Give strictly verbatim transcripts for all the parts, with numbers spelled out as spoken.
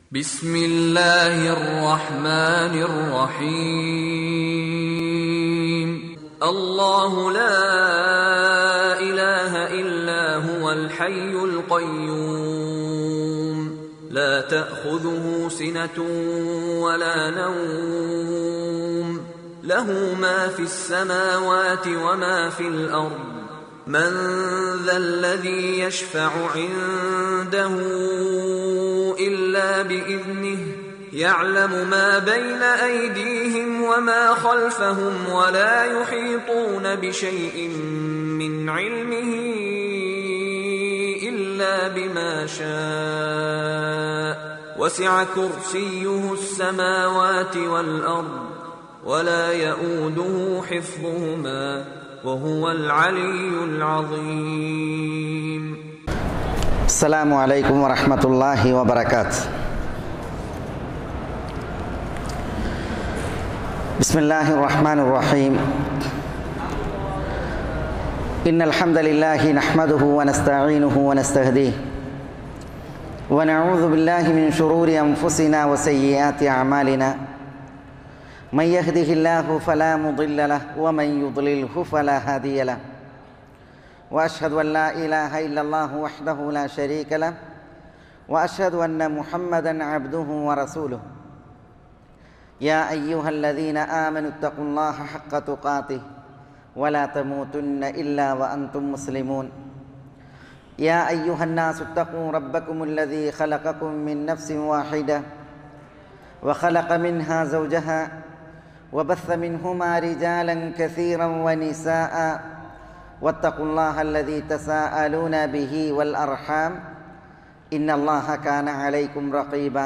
ബിസ്മില്ലാഹിർ റഹ്മാനിർ റഹീം. അല്ലാഹു ലാ ഇലാഹ ഇല്ലാ ഹുവൽ ഹയ്യുൽ ഖയ്യൂം ലാ തഅഖുദുഹു സിനതുൻ വലാ നൗം ലഹു മാ ഫിസ് സമാവാതി വമാ ഫിൽ അർദ് من ذا الذي يشفع عنده إلا بإذنه يعلم ما بين أيديهم وما خلفهم ولا يحيطون بشيء من علمه إلا بما شاء وسع كرسيه السماوات والأرض ولا يؤوده حفظهما وهو العلي العظيم. السلام عليكم ورحمة الله وبركاته. بسم الله الرحمن الرحيم. إن الحمد لله نحمده ونستعينه ونستهديه ونعوذ بالله من شرور أنفسنا وسيئات أعمالنا. من يهده الله فلا مضل له ومن يضلله فلا هادي له وأشهد أن لا إله إلا الله وحده لا شريك له وأشهد أن محمدا عبده ورسوله. يا أيها الذين آمنوا اتقوا الله حق تقاته ولا تموتن إلا وأنتم مسلمون. يا أيها الناس اتقوا ربكم الذي خلقكم من نفس واحدة وخلق منها زوجها وبث منهما رجالا كثيرا ونساء واتقوا الله الذي تساءلون به والأرحام إن الله كان عليكم رقيبا.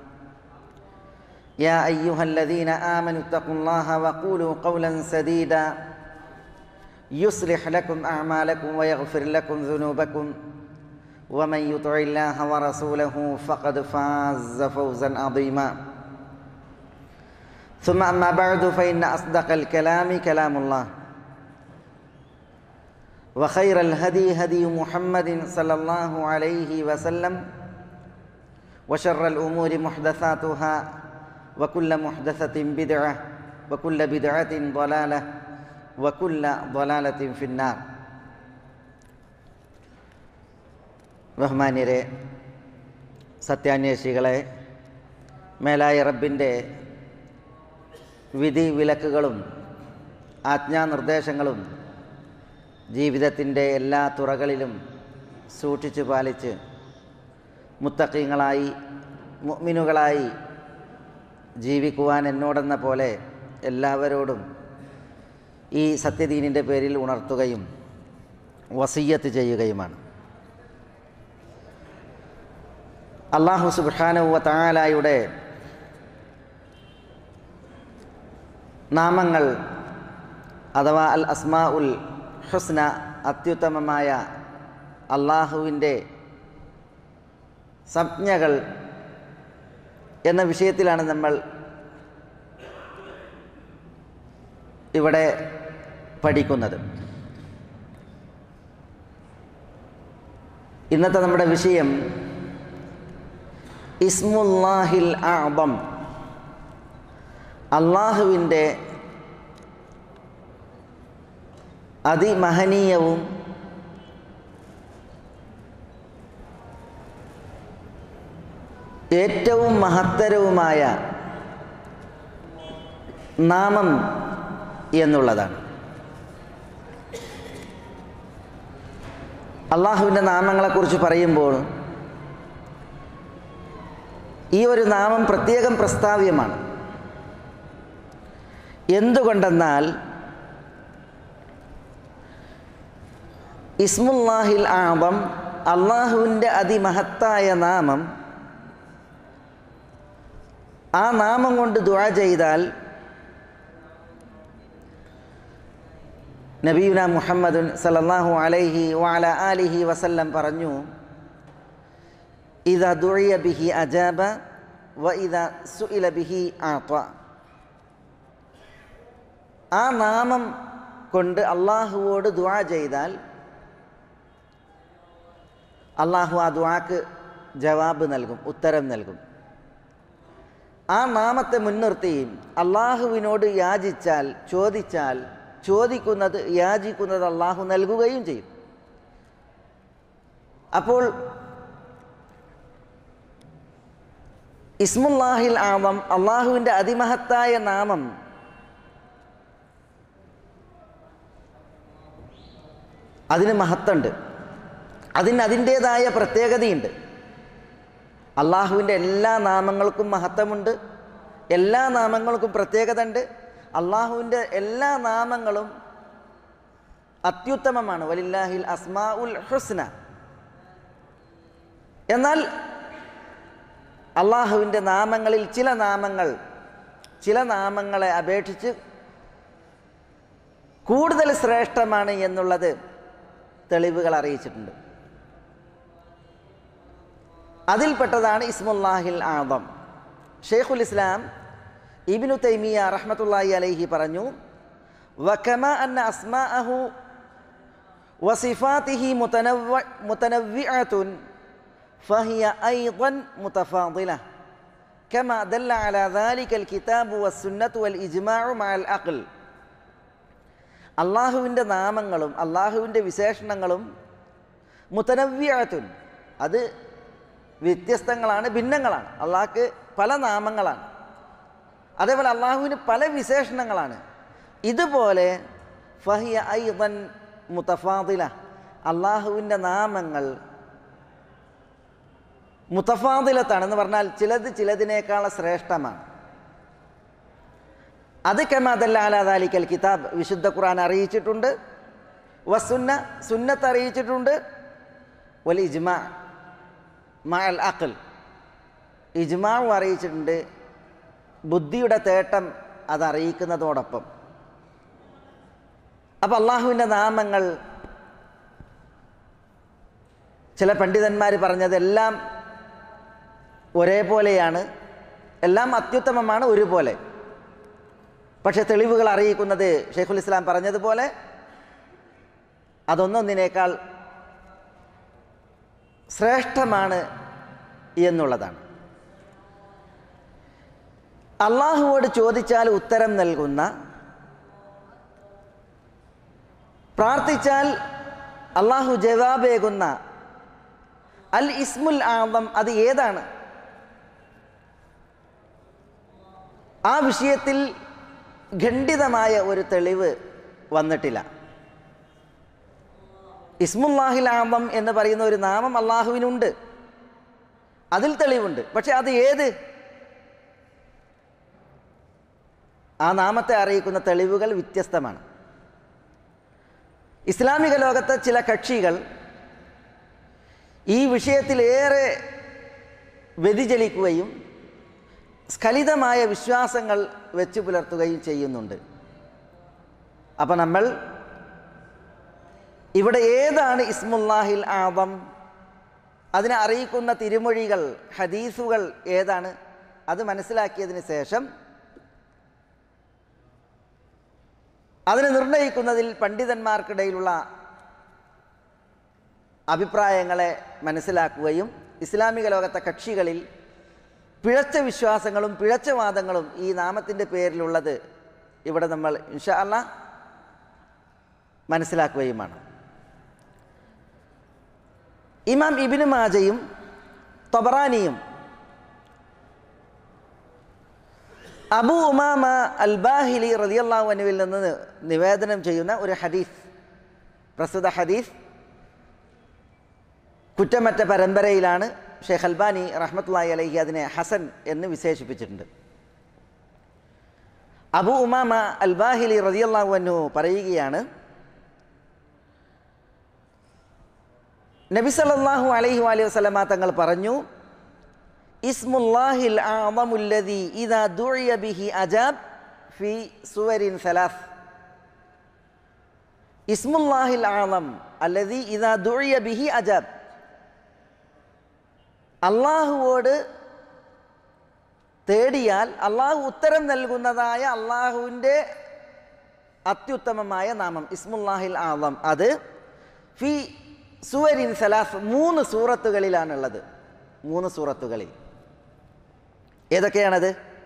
يا أيها الذين آمنوا اتقوا الله وقولوا قولا سديدا يصلح لكم أعمالكم ويغفر لكم ذنوبكم ومن يطع الله ورسوله فقد فاز فوزا عظيما. ثم أما بعد فإن أصدق الكلام كلام الله وخير الهدي هدي محمد صلى الله عليه وسلم وشر الأمور محدثاتها وكل محدثة بدعة وكل بدعة ضلالة وكل ضلالة في النار. ബഹുമാന്യരെ, സത്യാന്വേഷികളെ, മേലായ റബ്ബിൻ്റെ വിധി വിലക്കുകളും ആജ്ഞാനിർദ്ദേശങ്ങളും ജീവിതത്തിൻ്റെ എല്ലാ തുറകളിലും സൂക്ഷിച്ചു പാലിച്ച് മുത്തഖീങ്ങളായി മുഅ്മിനുകളായി ജീവിക്കുവാൻ എന്നോടെന്ന പോലെ എല്ലാവരോടും ഈ സത്യദീനിൻ്റെ പേരിൽ ഉണർത്തുകയും വസിയ്യത്ത് ചെയ്യുകയുമാണ്. അല്ലാഹു സുബ്ഹാനഹു വ തആലയുടെ നാമങ്ങൾ അഥവാ അൽ അസ്മാ ഉൽ ഹുസ്ന, അത്യുത്തമമായ അള്ളാഹുവിൻ്റെ സംജ്ഞകൾ എന്ന വിഷയത്തിലാണ് നമ്മൾ ഇവിടെ പഠിക്കുന്നത്. ഇന്നത്തെ നമ്മുടെ വിഷയം ഇസ്മുല്ലാഹിൽ അഅ്ദം, അള്ളാഹുവിൻ്റെ അതിമഹനീയവും ഏറ്റവും മഹത്തരവുമായ നാമം എന്നുള്ളതാണ്. അള്ളാഹുവിൻ്റെ നാമങ്ങളെക്കുറിച്ച് പറയുമ്പോൾ ഈ ഒരു നാമം പ്രത്യേകം പ്രസ്താവ്യമാണ്. എന്തുകൊണ്ടെന്നാൽ ഇസ്മുല്ലാഹിൽ അഅ്ദം, അള്ളാഹുവിൻ്റെ അതിമഹത്തായ നാമം, ആ നാമം കൊണ്ട് ദുആ ചെയ്താൽ നബിയുന മുഹമ്മദുൻ സല്ലല്ലാഹു അലൈഹി വഅല ആലിഹി വസല്ലം പറഞ്ഞു, ഇദാ ദുഇയ ബിഹി അജാബ വ ഇദാ സുഇല ബിഹി അഅത. ആ നാമം കൊണ്ട് അള്ളാഹുവോട് ദുആ ചെയ്താൽ അള്ളാഹു ആ ദുആക്ക് ജവാബ് നൽകും, ഉത്തരം നൽകും. ആ നാമത്തെ മുൻനിർത്തി അള്ളാഹുവിനോട് യാചിച്ചാൽ ചോദിച്ചാൽ ചോദിക്കുന്നത് യാചിക്കുന്നത് അള്ളാഹു നൽകുകയും ചെയ്യും. അപ്പോൾ ഇസ്മുല്ലാഹിൽ ആദം, അള്ളാഹുവിൻ്റെ അതിമഹത്തായ നാമം, അതിന് മഹത്തുണ്ട്, അതിന് അതിൻ്റേതായ പ്രത്യേകതയുണ്ട്. അള്ളാഹുവിൻ്റെ എല്ലാ നാമങ്ങൾക്കും മഹത്വമുണ്ട്, എല്ലാ നാമങ്ങൾക്കും പ്രത്യേകത ഉണ്ട്. അള്ളാഹുവിൻ്റെ എല്ലാ നാമങ്ങളും അത്യുത്തമമാണ്. വലില്ലാഹിൽ അസ്മാഉൽ ഹുസ്ന. എന്നാൽ അള്ളാഹുവിൻ്റെ നാമങ്ങളിൽ ചില നാമങ്ങൾ ചില നാമങ്ങളെ അപേക്ഷിച്ച് കൂടുതൽ ശ്രേഷ്ഠമാണ് എന്നുള്ളത് തെളിവുകൾ അറിയിച്ചിട്ടുണ്ട്. അതിൽപ്പെട്ടതാണ് ഇസ്മുല്ലാഹിൽ ആദം. ഷെയ്ഖുൽ ഇസ്ലാം ഇബ്നു തൈമിയ റഹ്മത്തുള്ളാഹി അലൈഹി പറഞ്ഞു, വകമാ അന്ന അസ്മാഅഹു വസിഫാതിഹി മുതനവ്വ മുതനവ്വിഅത്തുൻ ഫഹിയ അയ്ളൻ മുതഫാദില കമാ ദല്ല അലാ ദാലികൽ കിതാബു വസ്സുന്നത്തു വൽ ഇജ്മാഉ മഅൽ അഖ്ൽ. അള്ളാഹുവിൻ്റെ നാമങ്ങളും അള്ളാഹുവിൻ്റെ വിശേഷണങ്ങളും മുതനവ്വിഅത്തുൻ, അത് വ്യത്യസ്തങ്ങളാണ്, ഭിന്നങ്ങളാണ്. അള്ളാഹ്ക്ക് പല നാമങ്ങളാണ്, അതേപോലെ അള്ളാഹുവിന് പല വിശേഷണങ്ങളാണ്. ഇതുപോലെ ഫഹിയ അയ്ളൻ മുതഫാദില, അള്ളാഹുവിൻ്റെ നാമങ്ങൾ മുതഫാദിലത്താണെന്ന് പറഞ്ഞാൽ ചിലത് ചിലതിനേക്കാൾ ശ്രേഷ്ഠമാണ്. അത് കമാ ദല്ല അലാ ദാലികൽ കിതാബ്, വിശുദ്ധ ഖുർആൻ അറിയിച്ചിട്ടുണ്ട്, വസുന്ന, സുന്നത്ത് അറിയിച്ചിട്ടുണ്ട്, വൽ ഇജ്മാ മഅൽ അഖ്ൽ, ഇജ്മാഉ അറിയിച്ചിട്ടുണ്ട്, ബുദ്ധിയുടെ തേട്ടം അതറിയിക്കുന്നതോടൊപ്പം. അപ്പം അള്ളാഹുവിൻ്റെ നാമങ്ങൾ ചില പണ്ഡിതന്മാർ പറഞ്ഞതെല്ലാം ഒരേപോലെയാണ്, എല്ലാം അത്യുത്തമമാണ്, ഒരുപോലെ. പക്ഷെ തെളിവുകൾ അറിയിക്കുന്നത് ഷെയ്ഖുൽ ഇസ്ലാം പറഞ്ഞതുപോലെ അതൊന്നൊന്നിനേക്കാൾ ശ്രേഷ്ഠമാണ് എന്നുള്ളതാണ്. അള്ളാഹുവോട് ചോദിച്ചാൽ ഉത്തരം നൽകുന്ന, പ്രാർത്ഥിച്ചാൽ അള്ളാഹു ജവാബേകുന്ന അൽ ഇസ്മുൽ ആദം അത് ഏതാണ്? ആ വിഷയത്തിൽ ഖണ്ഡിതമായ ഒരു തെളിവ് വന്നിട്ടില്ല. ഇസ്മുല്ലാഹിൽ ആദം എന്ന് പറയുന്ന ഒരു നാമം അള്ളാഹുവിനുണ്ട്, അതിൽ തെളിവുണ്ട്. പക്ഷെ അത് ഏത്? ആ നാമത്തെ അറിയിക്കുന്ന തെളിവുകൾ വ്യത്യസ്തമാണ്. ഇസ്ലാമിക ലോകത്തെ ചില കക്ഷികൾ ഈ വിഷയത്തിലേറെ വ്യതിചലിക്കുകയും സ്ഖലിതമായ വിശ്വാസങ്ങൾ വെച്ചു പുലർത്തുകയും ചെയ്യുന്നുണ്ട്. അപ്പം നമ്മൾ ഇവിടെ ഏതാണ് ഇസ്മുല്ലാഹിൽ ആദം, അതിനെ അറിയിക്കുന്ന തിരുമൊഴികൾ, ഹദീസുകൾ ഏതാണ്, അത് മനസ്സിലാക്കിയതിന് ശേഷം അതിനെ നിർണയിക്കുന്നതിൽ പണ്ഡിതന്മാർക്കിടയിലുള്ള അഭിപ്രായങ്ങളെ മനസ്സിലാക്കുകയും ഇസ്ലാമിക ലോകത്തെ കക്ഷികളിൽ പിഴച്ച വിശ്വാസങ്ങളും പിഴച്ച വാദങ്ങളും ഈ നാമത്തിൻ്റെ പേരിലുള്ളത് ഇവിടെ നമ്മൾ ഇൻഷാ അല്ലാഹ് മനസ്സിലാക്കുകയുമാണ്. ഇമാം ഇബ്നു മാജയും തബറാനിയും അബൂ ഉമാമ അൽ ബാഹിലി റളിയല്ലാഹു അൻഹുവിൽ നിന്ന് നിവേദനം ചെയ്യുന്ന ഒരു ഹദീസ്, പ്രസ്തുത ഹദീസ് കുറ്റമറ്റ പരമ്പരയിലാണ്. ഷെയ്ഖ് അൽബാനി റഹ്മത്തുള്ളാഹി അലൈഹി അതിനെ ഹസൻ എന്ന് വിശേഷിപ്പിച്ചിട്ടുണ്ട്. അബൂ ഉമാമ അൽ ബാഹിലി റളിയല്ലാഹു അൻഹു പറയുകയാണ്, നബി സല്ലല്ലാഹു അലൈഹി വഅലിഹി വസല്ലമ തങ്ങൾ പറഞ്ഞു, ഇസ്മുല്ലാഹിൽ അഅ്ളമുല്ലദീ ഇദാ ദുഇയ ബിഹി അജാബ് ഫീ സുവരിൻ സലാസ്. ഇസ്മുല്ലാഹിൽ അഅ്ളം അല്ലദീ ഇദാ ദുഇയ ബിഹി അജാബ്, അള്ളാഹുവോട് തേടിയാൽ അള്ളാഹു ഉത്തരം നൽകുന്നതായ അള്ളാഹുവിൻ്റെ അത്യുത്തമമായ നാമം ഇസ്മുല്ലാഹിൽ ആദം. അത് ഫി സുവരിൻ സലാസ്, മൂന്ന് സൂറത്തുകളിലാണുള്ളത്. മൂന്ന് സൂറത്തുകളിൽ ഏതൊക്കെയാണത്?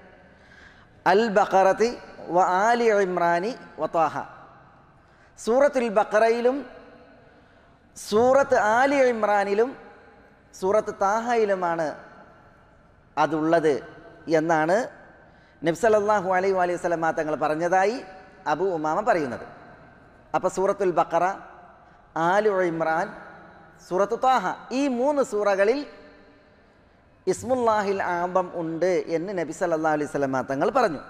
അൽ ബഖറത്തി വ ആലി ഇമ്രാനി വ ത്വാഹ. സൂറത്തുൽ ബഖറയിലും സൂറത്ത് ആലി ഇമ്രാനിലും സൂറത്ത് താഹയിലുമാണ് അതുള്ളത് എന്നാണ് നബി സല്ലല്ലാഹു അലൈഹി വസല്ലം തങ്ങൾ പറഞ്ഞതായി അബൂ ഉമാമ പറയുന്നത്. അപ്പോൾ സൂറത്തുൽ ബഖറ, ആലു ഇമ്രാൻ, സൂറത്തു താഹ, ഈ മൂന്ന് സൂറകളിൽ ഇസ്മുല്ലാഹിൽ ആദം ഉണ്ട് എന്ന് നബി സല്ലല്ലാഹു അലൈഹി വസല്ലം തങ്ങൾ പറഞ്ഞു.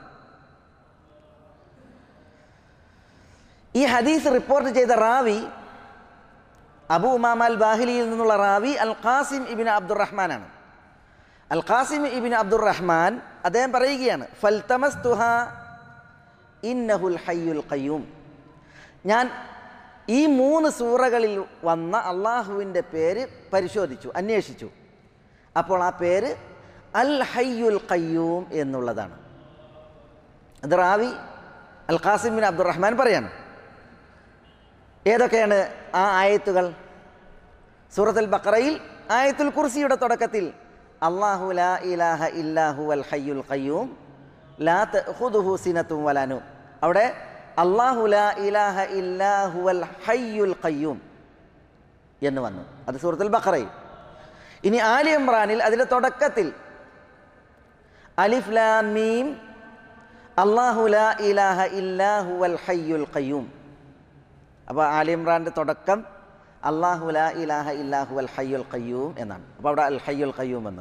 ഈ ഹദീസ് റിപ്പോർട്ട് ചെയ്ത റാവി അബൂ ഉമാമ അൽ ബാഹിലിയിൽ നിന്നുള്ള റാവി അൽ ഖാസിം ഇബ്നു അബ്ദുറഹ്മാനാണ്. അൽ ഖാസിം ഇബ്നു അബ്ദുറഹ്മാൻ അദ്ദേഹം പറയുകയാണ്, ഫൽതമസ്തുഹ ഇന്നഹുൽ ഹയ്യുൽ ഖയ്യൂം. ഞാൻ ഈ മൂന്ന് സൂറകളിൽ വന്ന അള്ളാഹുവിൻ്റെ പേര് പരിശോധിച്ചു, അന്വേഷിച്ചു. അപ്പോൾ ആ പേര് അൽ ഹയ്യുൽ ഖയ്യൂം എന്നുള്ളതാണ്. അത് റാവി അൽ ഖാസിം ബിൻ അബ്ദുറഹ്മാൻ പറയാണ്. ഏതൊക്കെയാണ് ആ ആയത്തുകൾ? സൂറത്തുൽ ബഖറയിൽ ആയത്തുൽ കുർസിയുടെ തുടക്കത്തിൽ അല്ലാഹു ലാ ഇലാഹ ഇല്ലാഹു അൽ ഹയ്യുൽ ഖയ്യൂം ലാ തഖുദുഹു സിനത്തും വലാ നൗം. അവിടെ അല്ലാഹു ലാ ഇലാഹ ഇല്ലാഹു അൽ ഹയ്യുൽ ഖയ്യൂം എന്ന് വന്നു. അത് സൂറത്തുൽ ബഖറയിൽ. ഇനി ആലി ഇമ്രാനിൽ അതിൻ്റെ തുടക്കത്തിൽ അലിഫ് ലാം മീം അല്ലാഹു ലാ ഇലാഹ ഇല്ലാഹു അൽ ഹയ്യുൽ ഖയ്യൂം. അപ്പോൾ ആലി ഇമ്രാൻ്റെ തുടക്കം അല്ലാഹു ലാ ഇലാഹ ഇല്ലാഹു അൽ ഹയ്യുൽ ഖയ്യൂം എന്നാണ്. അപ്പോൾ അവിടെ അൽ ഹയ്യുൽ ഖയ്യൂം എന്ന്.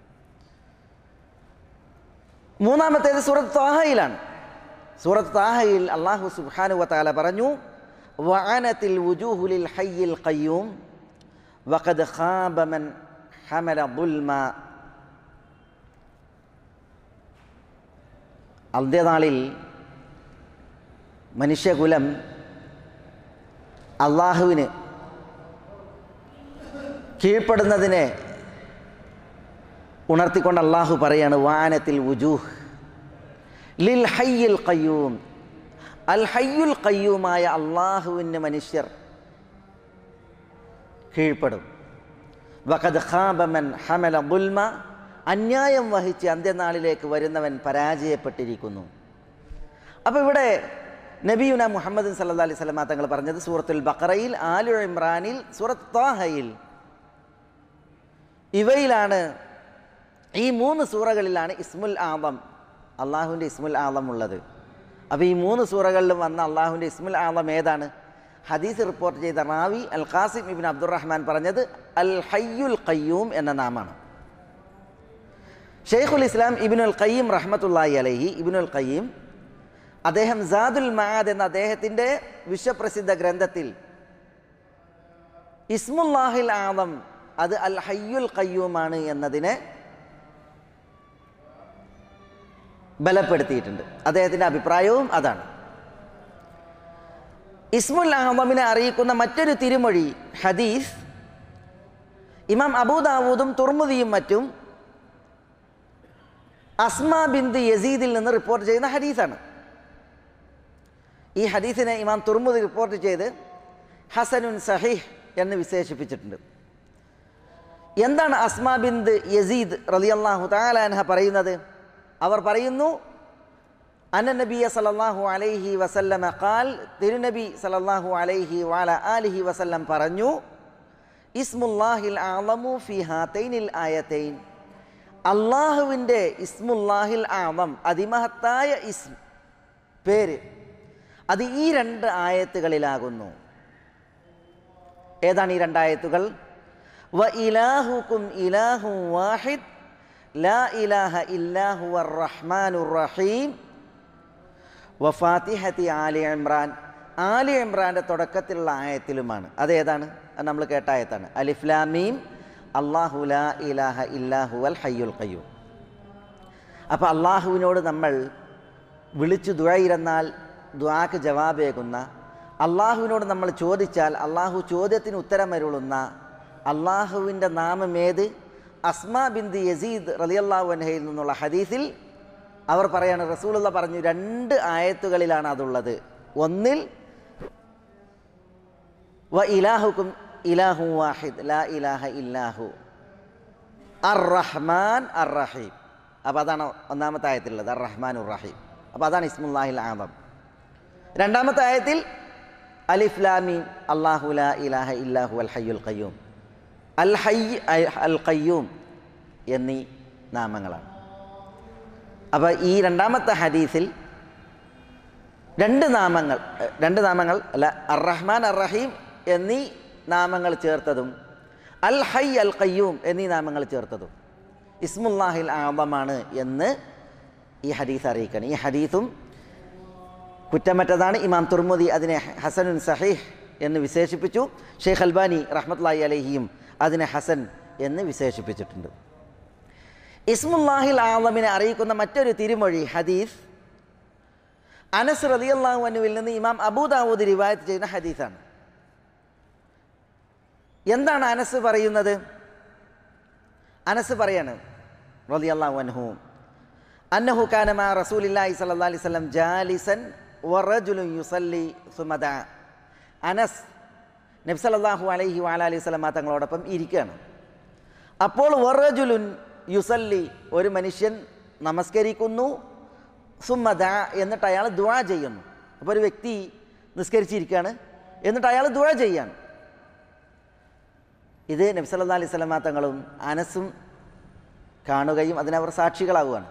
മൂന്നാമത്തേത് സൂറത്ത് താഹയിലാണ്. സൂറത്ത് താഹയിൽ അല്ലാഹു സുബ്ഹാനഹു വ തആല പറഞ്ഞു, വഅനതിൽ വുജൂഹു ലിൽ ഹയ്യിൽ ഖയ്യൂം വഖദ് ഖാബ മൻ ഹമല ദുൽമ. അന്ത്യനാളിൽ മനുഷ്യകുലം അള്ളാഹുവിന് കീഴ്പ്പെടുന്നതിനെ ഉണർത്തിക്കൊണ്ട് അള്ളാഹു പറയാണ്, വാനത്തിൽ വുജൂഹ് ലിൽ ഹയ്യിൽ ഖയ്യൂം. അൽ ഹയ്യുൽ ഖയ്യൂമായ അള്ളാഹുവിന് മനുഷ്യർ കീഴ്പ്പെടും. വഖദ് ഖാബ മൻ ഹമല ദുൽമ. അന്യായം വഹിച്ച് അന്ത്യനാളിലേക്ക് വരുന്നവൻ പരാജയപ്പെട്ടിരിക്കുന്നു. അപ്പോൾ ഇവിടെ നബിയുന മുഹമ്മദ് സല്ലല്ലാഹു അലൈഹി വസല്ലം തങ്ങൾ പറഞ്ഞത് സൂറത്തുൽ ബഖറയിൽ, ആലു ഇമ്രാനിൽ, സൂറത്ത് ത്വാഹയിൽ, ഇവയിലാണ്, ഈ മൂന്ന് സൂറകളിലാണ് ഇസ്മുൽ ആദം, അള്ളാഹുവിൻ്റെ ഇസ്മുൽ ആദം ഉള്ളത്. അപ്പോൾ ഈ മൂന്ന് സൂറകളിലും വന്ന അള്ളാഹുവിൻ്റെ ഇസ്മുൽ ആദം ഏതാണ്? ഹദീസ് റിപ്പോർട്ട് ചെയ്ത റാവി അൽ ഖാസിം ഇബ്നു അബ്ദുറഹ്മാൻ പറഞ്ഞത് അൽ ഹയ്യുൽ ഖയ്യൂം എന്ന നാമാണ്. ഷെയ്ഖുൽ ഇസ്ലാം ഇബ്നുൽ ഖയ്യിം റഹ്മത്തുള്ളാഹി അലൈഹി, ഇബ്നുൽ ഖയ്യിം അദ്ദേഹം സാദുൽ മആദ് എന്ന അദ്ദേഹത്തിൻ്റെ വിശ്വപ്രസിദ്ധ ഗ്രന്ഥത്തിൽ ഇസ്മുല്ലാഹിൽ ആദം അത് അൽ ഹയ്യുൽ ഖയ്യൂമാണ് എന്നതിനെ ബലപ്പെടുത്തിയിട്ടുണ്ട്. അദ്ദേഹത്തിൻ്റെ അഭിപ്രായവും അതാണ്. ഇസ്മുൽ ആദമിനെ അറിയിക്കുന്ന മറ്റൊരു തിരുമൊഴി ഹദീസ് ഇമാം അബൂ ദാവൂദും തുർമുദിയും മറ്റും അസ്മാ ബിന്ത് യസീദിൽ നിന്ന് റിപ്പോർട്ട് ചെയ്യുന്ന ഹദീസാണ്. ഈ ഹദീസിനെ ഇമാം തുർമുദി റിപ്പോർട്ട് ചെയ്ത് ഹസനുൻ സഹീഹ് എന്ന് വിശേഷിപ്പിച്ചിട്ടുണ്ട്. എന്താണ് അസ്മാ ബിന്ത് യസീദ് റളിയല്ലാഹു തആല അൻഹ പറയുന്നത്? അവർ പറയുന്നു, അന്ന നബിയ സല്ലല്ലാഹു അലൈഹി വസല്ലമ ഖാൽ, തിരുനബി സല്ലല്ലാഹു അലൈഹി വഅല ആലിഹി വസല്ലം പറഞ്ഞു, ഇസ്മുല്ലാഹിൽ ആളമു ഫി ഹാതൈനിൽ ആയതൈൻ. അള്ളാഹുവിൻ്റെ ഇസ്മുല്ലാഹിൽ ആളം, അതിമഹത്തായ ഇസ്ം, പേര്, അത് ഈ രണ്ട് ആയത്തുകളിലാകുന്നു. ഏതാണ് ഈ രണ്ടായത്തുകൾ? വ ഇലാഹുക്കും ഇലാഹു വാഹിദ് ലാ ഇലാഹ ഇല്ലാഹു അർ റഹ്മാനുർ റഹീം വ ഫാത്തിഹത്തി ആലി ഇമ്രാൻ. ആലി ഇമ്രാൻ്റെ തുടക്കത്തിലുള്ള ആയത്തിലുമാണ്. അതേതാണ്? അത് നമ്മൾ കേട്ട ആയത്താണ്. അലിഫ് ലാം മീം അല്ലാഹു ലാ ഇലാഹ ഇല്ലാഹു അൽ ഹയ്യുൽ ഖയ്യൂം. അപ്പോൾ അള്ളാഹുവിനോട് നമ്മൾ വിളിച്ചു ദുആയിരുന്നാൽ ദുആക്ക് ജവാബേകുന്ന, അള്ളാഹുവിനോട് നമ്മൾ ചോദിച്ചാൽ അള്ളാഹു ചോദ്യത്തിന് ഉത്തരമരുളുന്ന അള്ളാഹുവിൻ്റെ നാമം ഏത്? അസ്മാ ബിന്ത് യസീദ് റളിയല്ലാഹു അൻഹയിൽ നിന്നുള്ള ഹദീസിൽ അവർ പറയാണ്, റസൂലുള്ള പറഞ്ഞു, രണ്ട് ആയത്തുകളിലാണ് അതുള്ളത്. ഒന്നിൽ വ ഇലാഹുക്കും ഇലാഹു വാഹിദ് ലാ ഇലാഹ ഇല്ലാഹു അർ റഹ്മാൻ അർ റഹീം. അപ്പോൾ അതാണ് ഒന്നാമത്തെ ആയത്തിലുള്ളത് അർ റഹ്മാനുർ റഹീം. അപ്പോൾ അതാണ് ഇസ്മുല്ലാഹിൽ ആദം. രണ്ടാമത്തെ ആയത്തിൽ അലിഫ് ലാം മീം അല്ലാഹു ലാ ഇലാഹ ഇല്ലാഹു അൽ ഹയ്യുൽ ഖയ്യൂം. അൽ ഹയ്യ് അൽ ഖയ്യൂം എന്നീ നാമങ്ങളാണ്. അപ്പോൾ ഈ രണ്ടാമത്തെ ഹദീസിൽ രണ്ട് നാമങ്ങൾ രണ്ട് നാമങ്ങൾ അല്ല അർ റഹ്മാൻ അർ റഹീം എന്നീ നാമങ്ങൾ ചേർത്തതും അൽ ഹയ്യ് അൽ ഖയ്യൂം എന്നീ നാമങ്ങൾ ചേർത്തതും ഇസ്മുല്ലാഹിൽ ആദമാണ് എന്ന് ഈ ഹദീസ് അറിയിക്കണം. ഈ ഹദീസും കുറ്റമറ്റതാണ്. ഇമാം തുർമുദി അതിനെ ഹസനുൻ സഹീഹ് എന്ന് വിശേഷിപ്പിച്ചു. ഷെയ്ഖ് അൽബാനി റഹ്മത്തുള്ളാഹി അലൈഹിയും അതിനെ ഹസൻ എന്ന് വിശേഷിപ്പിച്ചിട്ടുണ്ട്. ഇസ്മുല്ലാഹിൽ ആദമിനെ അറിയിക്കുന്ന മറ്റൊരു തിരുമൊഴി ഹദീസ് അനസ് റളിയല്ലാഹു അൻഹുവിൽ നിന്ന് ഇമാം അബൂ ദാവൂദ് റിവായത്ത് ചെയ്യുന്ന ഹദീസാണ്. എന്താണ് അനസ് പറയുന്നത്? അനസ് പറയാണ് റളിയല്ലാഹു അൻഹു അന്നഹു കാന മഅ റസൂലില്ലാഹി സ്വല്ലല്ലാഹി അലൈഹി വസല്ലം ജാലിസൻ വറജുലുൻ യുസല്ലി സുമ്മ ദഅ. അനസ് നബി സല്ലല്ലാഹു അലൈഹി വഅലൈഹി വസല്ലം തങ്ങളോടൊപ്പം ഇരിക്കുകയാണ്. അപ്പോൾ വറജുലുൻ യുസല്ലി ഒരു മനുഷ്യൻ നമസ്കരിക്കുന്നു, സുമ്മ ദഅ എന്നിട്ട് അയാൾ ദുആ ചെയ്യുന്നു. അപ്പോൾ ഒരു വ്യക്തി നിസ്കരിച്ചിരിക്കുകയാണ്, എന്നിട്ട് അയാൾ ദുആ ചെയ്യാണ്. ഇത് നബി സല്ലല്ലാഹു അലൈഹി വസല്ലം തങ്ങളും അനസും കാണുകയും അതിനവർ സാക്ഷികളാവുകയാണ്.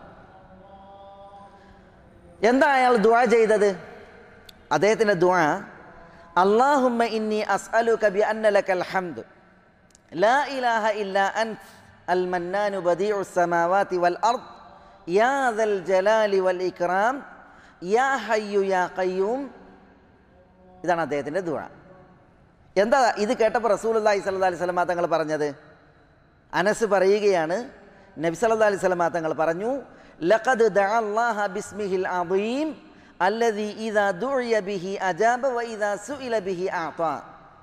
എന്താ അയാൾ ദുആ ചെയ്തത്? അദ്ദേഹത്തിൻ്റെ ദുആ അല്ലാഹുമ്മ ഇന്നി അസ്അലുക ബി അന്ന ലകൽ ഹംദ് ലാ ഇലാഹ ഇല്ലാ അൻത അൽ മന്നാനു ബദീഉസ് സമാവാതി വൽ അർദ് യാ ദൽ ജലാലി വൽ ഇക്റാം യാ ഹയ്യു യാ ഖയ്യൂം. ഇതാണ് അദ്ദേഹത്തിൻ്റെ ദുആ. എന്താ ഇത് കേട്ടപ്പോൾ റസൂലുള്ളാഹി സ്വല്ലല്ലാഹി അലൈഹി വസല്ലം തങ്ങൾ പറഞ്ഞത്? അനസ് പറയുകയാണ്, നബി സല്ലല്ലാഹു അലൈഹി വസല്ലം തങ്ങൾ പറഞ്ഞു, ലഖദ് ദഅ അല്ലാഹ ബിസ്മിഹിൽ അദീം അല്ലദീ ഇദാ ദുഇയ ബിഹി അജാബ വ ഇദാ സുഇല ബിഹി അഅതാ.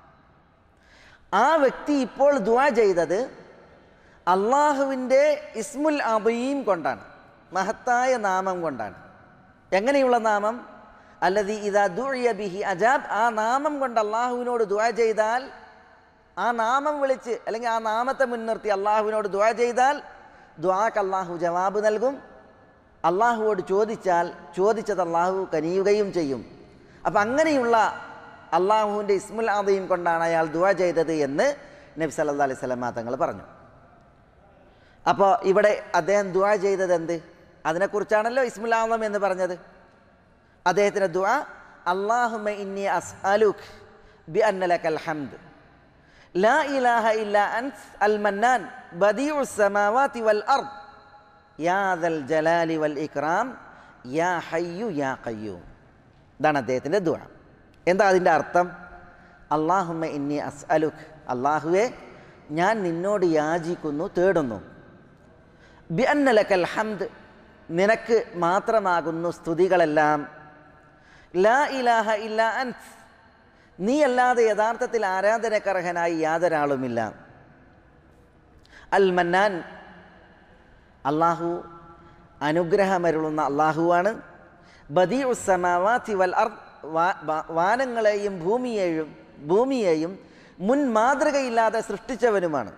ആ വ്യക്തി ഇപ്പോൾ ദുആ ചെയ്തത് അള്ളാഹുവിൻ്റെ ഇസ്മുൽ അദീം കൊണ്ടാണ്, മഹത്തായ നാമം കൊണ്ടാണ്. എങ്ങനെയുള്ള നാമം? അല്ലദീ ഇദാ ദുഇയ ബിഹി അജാബ്. ആ നാമം കൊണ്ട് അള്ളാഹുവിനോട് ദുആ ചെയ്താൽ, ആ നാമം വിളിച്ച് അല്ലെങ്കിൽ ആ നാമത്തെ മുൻനിർത്തി അള്ളാഹുവിനോട് ദുആ ചെയ്താൽ ദുആക്ക് അള്ളാഹു ജവാബ് നൽകും. അള്ളാഹുവോട് ചോദിച്ചാൽ ചോദിച്ചത് അള്ളാഹു കനിയുകയും ചെയ്യും. അപ്പം അങ്ങനെയുള്ള അള്ളാഹുവിൻ്റെ ഇസ്മുൽ അദീം കൊണ്ടാണ് അയാൾ ദുആ ചെയ്തത് എന്ന് നബി സല്ലല്ലാഹു അലൈഹി വസല്ലം തങ്ങൾ പറഞ്ഞു. അപ്പോൾ ഇവിടെ അദ്ദേഹം ദുആ ചെയ്തത് എന്ത്? അതിനെക്കുറിച്ചാണല്ലോ ഇസ്മുൽ അദീം എന്ന് പറഞ്ഞത്. അദ്ദേഹത്തിൻ്റെ ദുആ അല്ലാഹുമ്മ ഇന്നി അസ്അലുക ബി അന്ന ലകൽ ഹംദ് ലാ ഇലാഹ ഇല്ലാ അൻത അൽ മന്നാൻ ബദീഉസ് സമാവാതി വൽ അർദ് യാ ദൽ ജലാലി വൽ ഇക്റാം യാ ഹയ്യു യാ ഖയ്യൂം. ഇതാണ് അദ്ദേഹത്തിൻ്റെ ദുആ. എന്താ അതിൻ്റെ അർത്ഥം? അല്ലാഹുമ്മ ഇന്നി അസ്അലുക, അല്ലാഹുവേ ഞാൻ നിന്നോട് യാചിക്കുന്നു, തേടുന്നു, ബി അന്ന ലകൽ ഹംദ് നിനക്ക് മാത്രമാകുന്നു സ്തുതികളെല്ലാം, ലാ ഇലാഹ ഇല്ലാ അൻത നീ അല്ലാതെ യഥാർത്ഥത്തിൽ ആരാധനക്കർഹനായി യാതൊരാളുമില്ല, അൽ മന്നാൻ അള്ളാഹു അനുഗ്രഹമരുളുന്ന അള്ളാഹുവാണ്, ബദീഉസ് സമാവാതി വൽ അർദ് വാനങ്ങളെയും ഭൂമിയെയും ഭൂമിയെയും മുൻ മാതൃകയില്ലാതെ സൃഷ്ടിച്ചവനുമാണ്,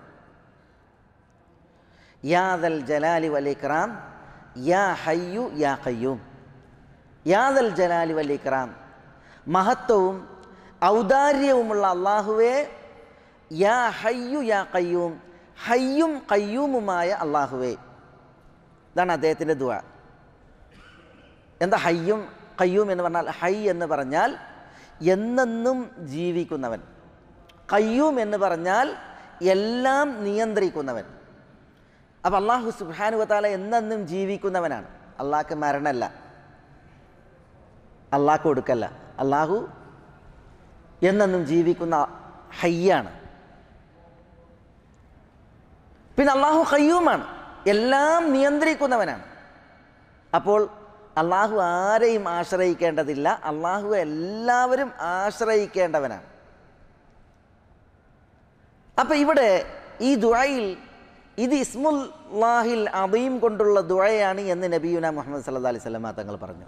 യാ ദൽ ജലാലി വൽ ഇക്റാം യാ ഹയ്യു യാ ഖയ്യൂം. യാ ദൽ ജലാലി വൽ ഇക്റാം മഹത്വവും ഔദാര്യവുമുള്ള അള്ളാഹുവേ, യാ ഹയ്യു യാ ഖയ്യൂം ഹയ്യും ഖയ്യൂമുമായ അള്ളാഹുവേ. ഇതാണ് അദ്ദേഹത്തിൻ്റെ ദുആ. എന്താ ഹയ്യും ഖയ്യൂം എന്ന് പറഞ്ഞാൽ? ഹൈ എന്ന് പറഞ്ഞാൽ എന്നെന്നും ജീവിക്കുന്നവൻ, ഖയ്യൂം എന്ന് പറഞ്ഞാൽ എല്ലാം നിയന്ത്രിക്കുന്നവൻ. അപ്പം അള്ളാഹു സുബ്ഹാനഹു വ തആല എന്നെന്നും ജീവിക്കുന്നവനാണ്. അള്ളാഹ്ക്ക് മരണമല്ല, അള്ളാഹ്ക്ക് ഒടുക്കല്ല. അള്ളാഹു എന്നെന്നും ജീവിക്കുന്ന ഹയ്യാണ്. പിന്നെ അള്ളാഹു ഖയ്യൂമാണ്, എല്ലാം നിയന്ത്രിക്കുന്നവനാണ്. അപ്പോൾ അള്ളാഹു ആരെയും ആശ്രയിക്കേണ്ടതില്ല, അള്ളാഹു എല്ലാവരും ആശ്രയിക്കേണ്ടവനാണ്. അപ്പം ഇവിടെ ഈ ദുആയിൽ ഇത് ഇസ്മുല്ലാഹിൽ അദീം കൊണ്ടുള്ള ദുആയാണ് എന്ന് നബിയുന മുഹമ്മദ് സല്ലല്ലാഹു അലൈഹി വസല്ലം തങ്ങൾ പറഞ്ഞു.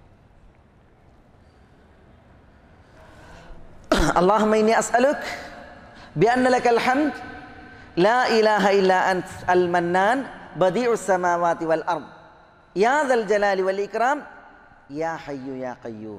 അല്ലാഹുമ്മ ഇന്നി അസ്അലുക ബിഅന്ന ലകൽ ഹംദ് ലാ ഇലാഹ ഇല്ലാ അൻത അൽ മന്നാൻ ബദീഉസ് സമാവാതി വൽ അർദ് യാ ദൽ ജലാലി വൽ ഇക്റാം യാ ഹയ്യു യാ ഖയ്യൂം.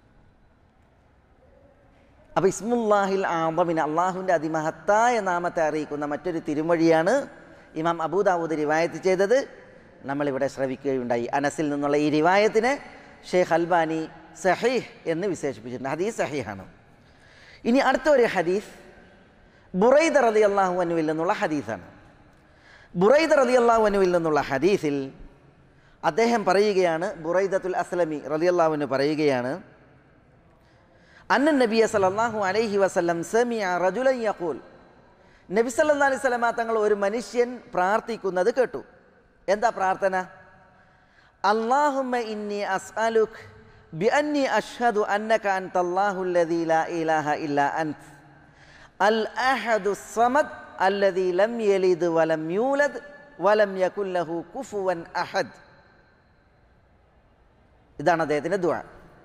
അപ്പോൾ ഇസ്മുല്ലാഹിൽ ആദമിന് അള്ളാഹുവിൻ്റെ അതിമഹത്തായ നാമത്തെ അറിയിക്കുന്ന മറ്റൊരു തിരുമൊഴിയാണ് ഇമാം അബൂദാവൂദ് റിവായത്ത് ചെയ്തത്. നമ്മളിവിടെ ശ്രവിക്കുകയുണ്ടായി. അനസിൽ നിന്നുള്ള ഈ റിവായത്തിനെ ഷെയ്ഖ് അൽബാനി സഹീഹ് എന്ന് വിശേഷിപ്പിച്ചിട്ടുണ്ട്. ഹദീസ് സഹീഹാണ്. ഇനി അടുത്ത ഒരു ഹദീസ് ബുറൈദ റളിയല്ലാഹു അൻഹുവിൽ നിന്നുള്ള ഹദീസാണ്. ബുറൈദ റളിയല്ലാഹു അൻഹുവിൽ നിന്നുള്ള ഹദീസിൽ അദ്ദേഹം പറയുകയാണ്, ബുറൈദത്തുൽ അസ്ലമി റളിയല്ലാഹു അൻഹു പറയുകയാണ്, അന്ന നബിയ സല്ലല്ലാഹു അലൈഹി വസല്ലം സമിഅ റജുലൻ യഖൂൽ, നബി സല്ലല്ലാഹു അലൈഹി വസല്ലം തങ്ങൾ ഒരു മനുഷ്യൻ പ്രാർത്ഥിക്കുന്നത് കേട്ടു. എന്താ പ്രാർത്ഥന? അല്ലാഹുമ്മ ഇന്നി അസ്അലുക ബിഅന്നി അഷ്ഹദു അന്നക അൻതല്ലാഹു അല്ലദീ ലാ ഇലാഹ ഇല്ലാ അൻത അൽ അഹദുസ് സമദ് അല്ലദീ ലം യലിദ് വലം യൂലദ് വലം യകുൽ ലഹു കുഫുവൻ അഹദ്. ഇതാണ് അദ്ദേഹത്തിൻ്റെ ദുആ.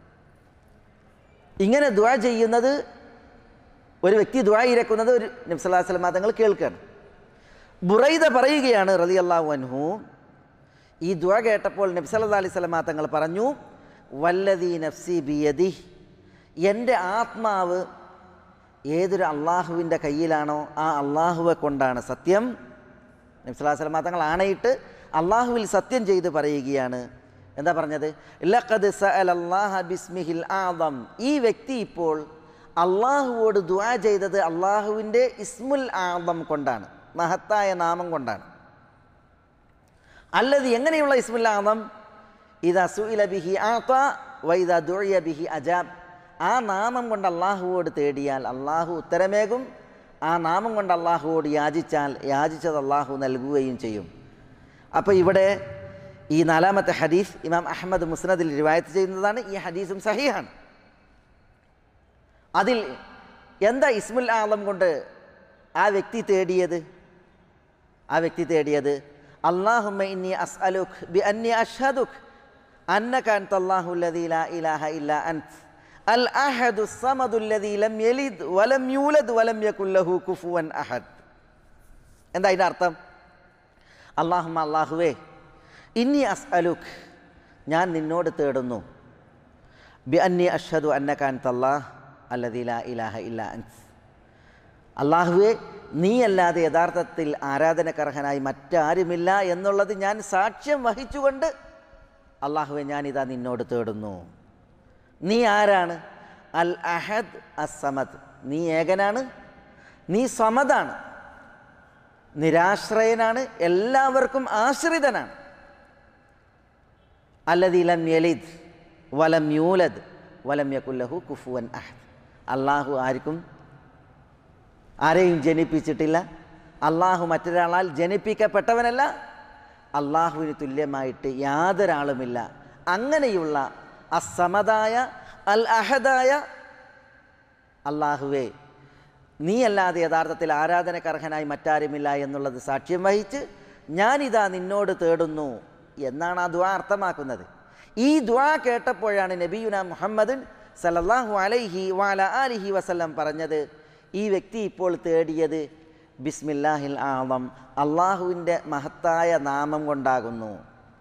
ഇങ്ങനെ ദുആ ചെയ്യുന്നത്, ഒരു വ്യക്തി ദുആ ഇരക്കുന്നത് ഒരു നബി സല്ലല്ലാഹു അലൈഹി വസല്ലം തങ്ങൾ കേൾക്കുകയാണ്. ബുറൈദ പറയുകയാണ് റളിയല്ലാഹു അൻഹു, ഈ ദുആ കേട്ടപ്പോൾ നബി സല്ലല്ലാഹു അലൈഹി വസല്ലം തങ്ങൾ പറഞ്ഞു, വല്ലദീ നഫ്സി ബിയദിഹി, എൻ്റെ ആത്മാവ് ഏതൊരു അള്ളാഹുവിൻ്റെ കയ്യിലാണോ ആ അള്ളാഹുവെ കൊണ്ടാണ് സത്യം. നബി സല്ലല്ലാഹു അലൈഹി വസല്ലം തങ്ങൾ ആണയിട്ട് അള്ളാഹുവിൽ സത്യം ചെയ്ത് പറയുകയാണ്. എന്താ പറഞ്ഞത്? ലഖദ് സഅലല്ലാഹ ബിസ്മിഹിൽ ആദം, ഈ വ്യക്തി ഇപ്പോൾ അള്ളാഹുവോട് ദുആ ചെയ്തത് അള്ളാഹുവിൻ്റെ ഇസ്മുൽ ആദം കൊണ്ടാണ്, മഹത്തായ നാമം കൊണ്ടാണ്. അല്ലദീ, എങ്ങനെയുള്ള ഇസ്മുൽ ആദം? ഇദാ സുഇല ബിഹി അഅത വഇദാ ദുഇയ ബിഹി അജാബ്. ആ നാമം കൊണ്ട് അള്ളാഹുവോട് തേടിയാൽ അള്ളാഹു ഉത്തരമേകും, ആ നാമം കൊണ്ട് അള്ളാഹുവോട് യാചിച്ചാൽ യാചിച്ചത് അള്ളാഹു നൽകുകയും ചെയ്യും. അപ്പോൾ ഇവിടെ ഈ നാലാമത്തെ ഹദീസ് ഇമാം അഹ്മദ് മുസ്നദിൽ റിവായത്ത് ചെയ്യുന്നതാണ്. ഈ ഹദീസും സഹീഹാണ്. അതിൽ എന്താ ഇസ്മുൽ ആദം കൊണ്ട് ആ വ്യക്തി തേടിയത്? ആ വ്യക്തി തേടിയത് അല്ലാഹുമ്മ ഇന്നി അസ്അലുക ബിഅന്നി അഷ്ഹദുക അന്നക അൻതല്ലാഹു അല്ലദീ ലാ ഇലാഹ ഇല്ലാ അൻത അൽ അഹദുസ് സമദു അല്ലദീ ലം യലിദ് വലം യൂലദ് വലം യകുൽ ലഹു കുഫുവൻ അഹദ്. എന്താ അതിൻ്റെ അർത്ഥം? അല്ലാഹുമ്മ, അല്ലാഹുവേ, ഇന്നി അസ്അലുക, ഞാൻ നിന്നോട് തേടുന്നു, ബിഅന്നി അഷ്ഹദു അന്നക അൻതല്ലാഹ് അല്ലദീ ലാ ഇലാഹ ഇല്ലാ അൻത, അല്ലാഹുവേ, നീയല്ലാതെ യഥാർത്ഥത്തിൽ ആരാധനക്കർഹനായി മറ്റാരുമില്ല എന്നുള്ളത് ഞാൻ സാക്ഷ്യം വഹിച്ചുകൊണ്ട് അല്ലാഹുവേ ഞാനിതാ നിന്നോട് തേടുന്നു. നീ ആരാണ്? അൽ അഹദ് അസ് സമദ്, നീ ഏകനാണ്, നീ സമദാണ്, നിരാശ്രയനാണ്, എല്ലാവർക്കും ആശ്രിതനാണ്. അല്ലദീ ലം യലിദ് വലം യൂലദ് വലം യകുൽ ലഹു കുഫുവൻ അഹദ്, അള്ളാഹു ആർക്കും ആരെയും ജനിപ്പിച്ചിട്ടില്ല, അള്ളാഹു മറ്റൊരാളാൽ ജനിപ്പിക്കപ്പെട്ടവനല്ല, അള്ളാഹുവിന് തുല്യമായിട്ട് യാതൊരാളുമില്ല. അങ്ങനെയുള്ള അസമദായ അൽ അഹദായ അള്ളാഹുവേ, നീയല്ലാതെ യഥാർത്ഥത്തിൽ ആരാധനക്കർഹനായി മറ്റാരുമില്ല എന്നുള്ളത് സാക്ഷ്യം വഹിച്ച് ഞാനിതാ നിന്നോട് തേടുന്നു എന്നാണ് ആ ദുആ അർത്ഥമാക്കുന്നത്. ഈ ദുആ കേട്ടപ്പോഴാണ് നബിയുന മുഹമ്മദ് സല്ലല്ലാഹു അലൈഹി വഅല ആലിഹി വസല്ലം പറഞ്ഞത്, ഈ വ്യക്തി ഇപ്പോൾ തേടിയത് ബിസ്മില്ലാഹിൽ ആദം, അള്ളാഹുവിൻ്റെ മഹത്തായ നാമം കൊണ്ടാകുന്നു.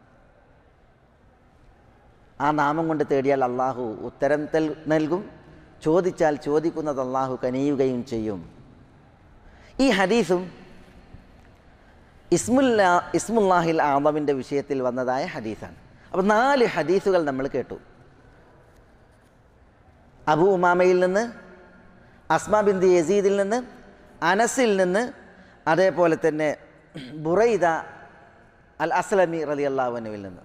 ആ നാമം കൊണ്ട് തേടിയാൽ അള്ളാഹു ഉത്തരം നൽകും, ചോദിച്ചാൽ ചോദിക്കുന്നത് അള്ളാഹു കനിയുകയും ചെയ്യും. ഈ ഹദീസും ഇസ്മുല്ലാ ഇസ്മുല്ലാഹിൽ ആദമിൻ്റെ വിഷയത്തിൽ വന്നതായ ഹദീസാണ്. അപ്പോൾ നാല് ഹദീസുകൾ നമ്മൾ കേട്ടു. അബൂ ഉമാമയിൽ നിന്ന്, അസ്മാ ബിന്ത് യസീദിൽ നിന്ന്, അനസിൽ നിന്ന്, അതേപോലെ തന്നെ ബുറൈദ അൽ അസ്ലമി റളിയല്ലാഹു അൻഹുവിൽ നിന്ന്.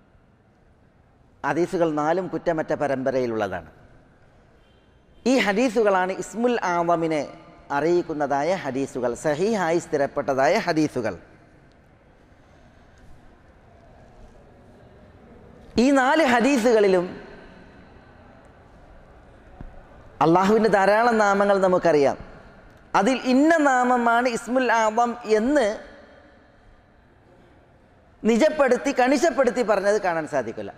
ഹദീസുകൾ നാലും കുറ്റമറ്റ പരമ്പരയിലുള്ളതാണ്. ഈ ഹദീസുകളാണ് ഇസ്മുൽ ആദമിനെ അറിയിക്കുന്നതായ ഹദീസുകൾ, സഹീഹായി സ്ഥിരപ്പെട്ടതായ ഹദീസുകൾ. ഈ നാല് ഹദീസുകളിലും അള്ളാഹുവിൻ്റെ ധാരാളം നാമങ്ങൾ നമുക്കറിയാം. അതിൽ ഇന്ന നാമമാണ് ഇസ്മുൽ ആദം എന്ന് നിജപ്പെടുത്തി കണിശപ്പെടുത്തി പറഞ്ഞത് കാണാൻ സാധിക്കില്ല.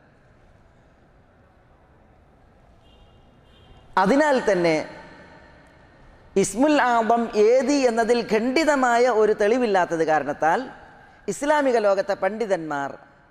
അതിനാൽ തന്നെ ഇസ്മുൽ ആദം ഏതി എന്നതിൽ ഖണ്ഡിതമായ ഒരു തെളിവില്ലാത്തത് കാരണത്താൽ ഇസ്ലാമിക ലോകത്തെ പണ്ഡിതന്മാർ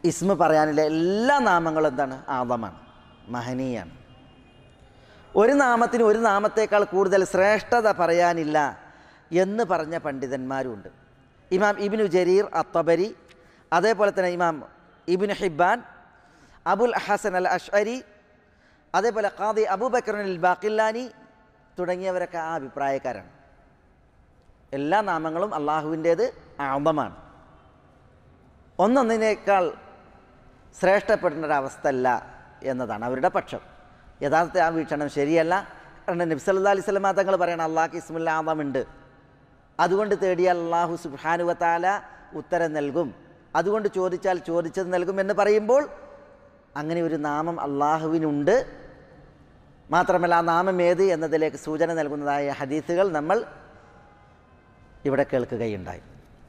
ഇസ്മ പറയാനില്ല എല്ലാ നാമങ്ങളും എന്താണ്? ആദമാണ്, മഹനീയാണ്. ഒരു നാമത്തിന് ഒരു നാമത്തേക്കാൾ കൂടുതൽ ശ്രേഷ്ഠത പറയാനില്ല എന്ന് പറഞ്ഞ പണ്ഡിതന്മാരുമുണ്ട്. ഇമാം ഇബ്നു ജരീർ അത്തബരി, അതേപോലെ തന്നെ ഇമാം ഇബ്നു ഹിബ്ബാൻ, അബുൽ ഹസൻ അൽ അഷ്അരി, അതേപോലെ ഖാദി അബൂബക്കർ അൽ ബാഖില്ലാനി തുടങ്ങിയവരൊക്കെ ആ അഭിപ്രായക്കാരാണ്. എല്ലാ നാമങ്ങളും അള്ളാഹുവിൻ്റേത് ആദമാണ്, ഒന്നൊന്നിനേക്കാൾ ശ്രേഷ്ഠപ്പെടുന്ന ഒരവസ്ഥ അല്ല എന്നതാണ് അവരുടെ പക്ഷം. യഥാർത്ഥ ആ വീക്ഷണം ശരിയല്ല. കാരണം നബി സല്ലല്ലാഹു അലൈഹി വസല്ലം തങ്ങൾ പറയണം അള്ളാഹ്ക്ക് ഇസ്മുൽ ആദം ഉണ്ട്, അതുകൊണ്ട് തേടിയാൽ അള്ളാഹു സുബ്ഹാനഹു വ തആല ഉത്തരം നൽകും, അതുകൊണ്ട് ചോദിച്ചാൽ ചോദിച്ചത് നൽകും എന്ന് പറയുമ്പോൾ അങ്ങനെ ഒരു നാമം അള്ളാഹുവിനുണ്ട്. മാത്രമല്ല ആ നാമം ഏത് എന്നതിലേക്ക് സൂചന നൽകുന്നതായ ഹദീസുകൾ നമ്മൾ ഇവിടെ കേൾക്കുകയുണ്ടായി.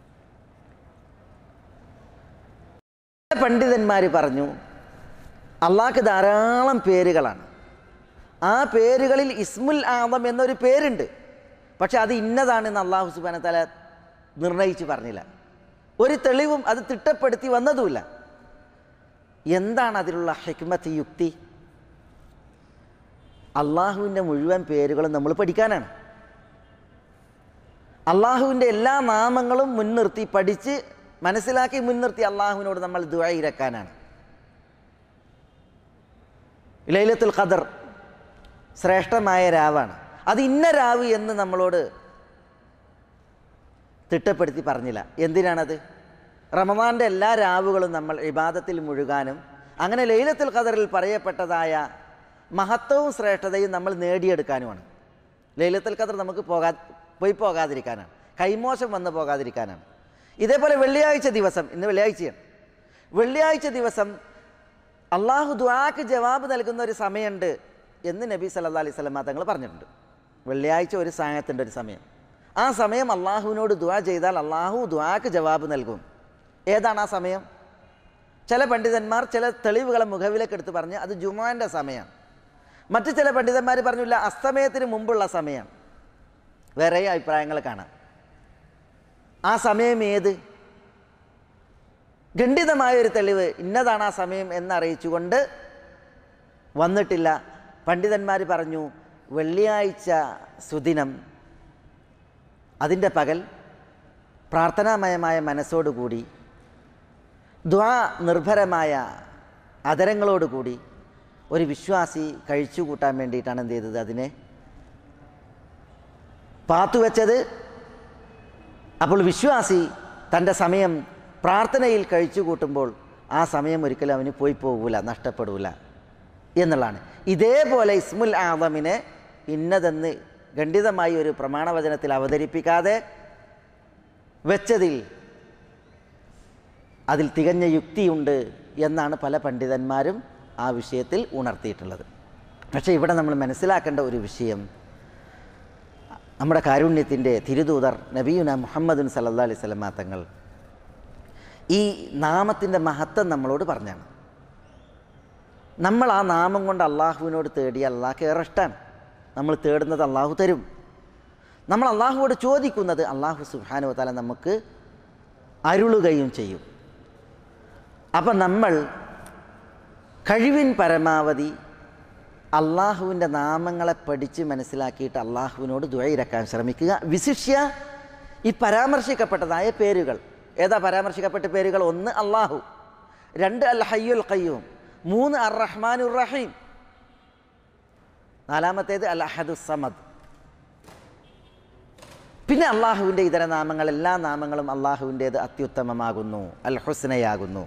പണ്ഡിതന്മാർ പറഞ്ഞു അള്ളാഹ്ക്ക് ധാരാളം പേരുകളാണ്. ആ പേരുകളിൽ ഇസ്മുൽ ആദം എന്നൊരു പേരുണ്ട്, പക്ഷെ അത് ഇന്നതാണെന്ന് അള്ളാഹു സുബ്ഹാനഹു വ തആല നിർണയിച്ച് പറഞ്ഞില്ല. ഒരു തെളിവും അത് തിട്ടപ്പെടുത്തി വന്നതുമില്ല. എന്താണ് അതിലുള്ള ഹിക്മത്ത്, യുക്തി? അള്ളാഹുവിൻ്റെ മുഴുവൻ പേരുകളും നമ്മൾ പഠിക്കാനാണ്. അള്ളാഹുവിൻ്റെ എല്ലാ നാമങ്ങളും മുൻനിർത്തി പഠിച്ച് മനസ്സിലാക്കി മുൻനിർത്തി അള്ളാഹുവിനോട് നമ്മൾ ദുആ ഇരക്കാനാണ്. ലൈലത്തുൽ ഖദർ ശ്രേഷ്ഠമായ രാവാണ്, അത് ഇന്ന രാവ് എന്ന് നമ്മളോട് തിട്ടപ്പെടുത്തി പറഞ്ഞില്ല. എന്തിനാണത്? റമദാൻ്റെ എല്ലാ രാവുകളും നമ്മൾ ഇബാദത്തിൽ മുഴുകാനും അങ്ങനെ ലൈലത്തുൽ ഖദറിൽ പറയപ്പെട്ടതായ മഹത്വവും ശ്രേഷ്ഠതയും നമ്മൾ നേടിയെടുക്കാനുമാണ്. ലൈലത്തുൽ ഖദർ നമുക്ക് പോകാ പോയി പോകാതിരിക്കാനാണ്, കൈമോശം വന്ന് പോകാതിരിക്കാനാണ്. ഇതേപോലെ വെള്ളിയാഴ്ച ദിവസം, ഇന്ന് വെള്ളിയാഴ്ചയാണ്, വെള്ളിയാഴ്ച ദിവസം അള്ളാഹു ദുആക്ക് ജവാബ് നൽകുന്ന ഒരു സമയമുണ്ട് എന്ന് നബി സല്ലല്ലാഹു അലൈഹി വസല്ലം തങ്ങൾ പറഞ്ഞിട്ടുണ്ട്. വെള്ളിയാഴ്ച ഒരു സായത്തിൻ്റെ ഒരു സമയം, ആ സമയം അള്ളാഹുവിനോട് ദുആ ചെയ്താൽ അള്ളാഹു ദുആക്ക് ജവാബ് നൽകും. ഏതാണ് ആ സമയം? ചില പണ്ഡിതന്മാർ ചില തെളിവുകളെ മുഖവിലേക്ക് എടുത്ത് പറഞ്ഞ് അത് ജുമുഅൻ്റെ സമയമാണ്. മറ്റു ചില പണ്ഡിതന്മാർ പറഞ്ഞില്ല, അസ്തമയത്തിന് മുമ്പുള്ള സമയം. വേറെ അഭിപ്രായങ്ങൾ കാണാം. ആ സമയം ഏത്? ഖണ്ഡിതമായൊരു തെളിവ് ഇന്നതാണ് ആ സമയം എന്നറിയിച്ചുകൊണ്ട് വന്നിട്ടില്ല. പണ്ഡിതന്മാർ പറഞ്ഞു വെള്ളിയാഴ്ച സുദിനം, അതിൻ്റെ പകൽ പ്രാർത്ഥനാമയമായ മനസ്സോടുകൂടി ദുആ നിർഭരമായ അതരങ്ങളോടുകൂടി ഒരു വിശ്വാസി കഴിച്ചു കൂട്ടാൻ വേണ്ടിയിട്ടാണ് എന്ത് ചെയ്തത്? അതിനെ പാത്തുവെച്ചത്. അപ്പോൾ വിശ്വാസി തൻ്റെ സമയം പ്രാർത്ഥനയിൽ കഴിച്ചു കൂട്ടുമ്പോൾ ആ സമയം ഒരിക്കലും അവന് പോയി പോകൂല, നഷ്ടപ്പെടൂല എന്നുള്ളതാണ്. ഇതേപോലെ ഇസ്മുൽ ആദമിനെ ഇന്നതെന്ന് ഖണ്ഡിതമായി ഒരു പ്രമാണവചനത്തിൽ അവതരിപ്പിക്കാതെ വെച്ചതിൽ അതിൽ തികഞ്ഞ യുക്തിയുണ്ട് എന്നാണ് പല പണ്ഡിതന്മാരും ആ വിഷയത്തിൽ ഉണർത്തിയിട്ടുള്ളത്. പക്ഷേ ഇവിടെ നമ്മൾ മനസ്സിലാക്കേണ്ട ഒരു വിഷയം, നമ്മുടെ കാരുണ്യത്തിൻ്റെ തിരുദൂതർ നബിയുന മുഹമ്മദുൻ സല്ലല്ലാഹു അലൈഹി വസല്ലം തങ്ങൾ ഈ നാമത്തിൻ്റെ മഹത്വം നമ്മളോട് പറഞ്ഞാണ്. നമ്മൾ ആ നാമം കൊണ്ട് അള്ളാഹുവിനോട് തേടിയ അള്ളാഹ്ക്ക് ഏറെ ഇഷ്ടമാണ്. നമ്മൾ തേടുന്നത് അള്ളാഹു തരും. നമ്മൾ അള്ളാഹുവോട് ചോദിക്കുന്നത് അള്ളാഹു സുബ്ഹാനഹു വ തആല നമുക്ക് അരുളുകയും ചെയ്യും. അപ്പം നമ്മൾ കഴിവിൻ പരമാവധി അള്ളാഹുവിൻ്റെ നാമങ്ങളെ പഠിച്ച് മനസ്സിലാക്കിയിട്ട് അള്ളാഹുവിനോട് ദുആ ഇരക്കാൻ ശ്രമിക്കുക. വിശിഷ്യ ഈ പരാമർശിക്കപ്പെട്ടതായ പേരുകൾ, ഏതാ പരാമർശിക്കപ്പെട്ട പേരുകൾ? ഒന്ന് അള്ളാഹു, രണ്ട് അൽ ഹയ്യുൽ ഖയ്യൂം, മൂന്ന് അർ റഹ്മാനുർ റഹീം, നാലാമത്തേത് അൽ അഹദുസ് സമദ്. പിന്നെ അള്ളാഹുവിൻ്റെ ഇതര നാമങ്ങൾ, എല്ലാ നാമങ്ങളും അള്ളാഹുവിൻ്റേത് അത്യുത്തമമാകുന്നു, അൽ ഹുസ്നയാകുന്നു.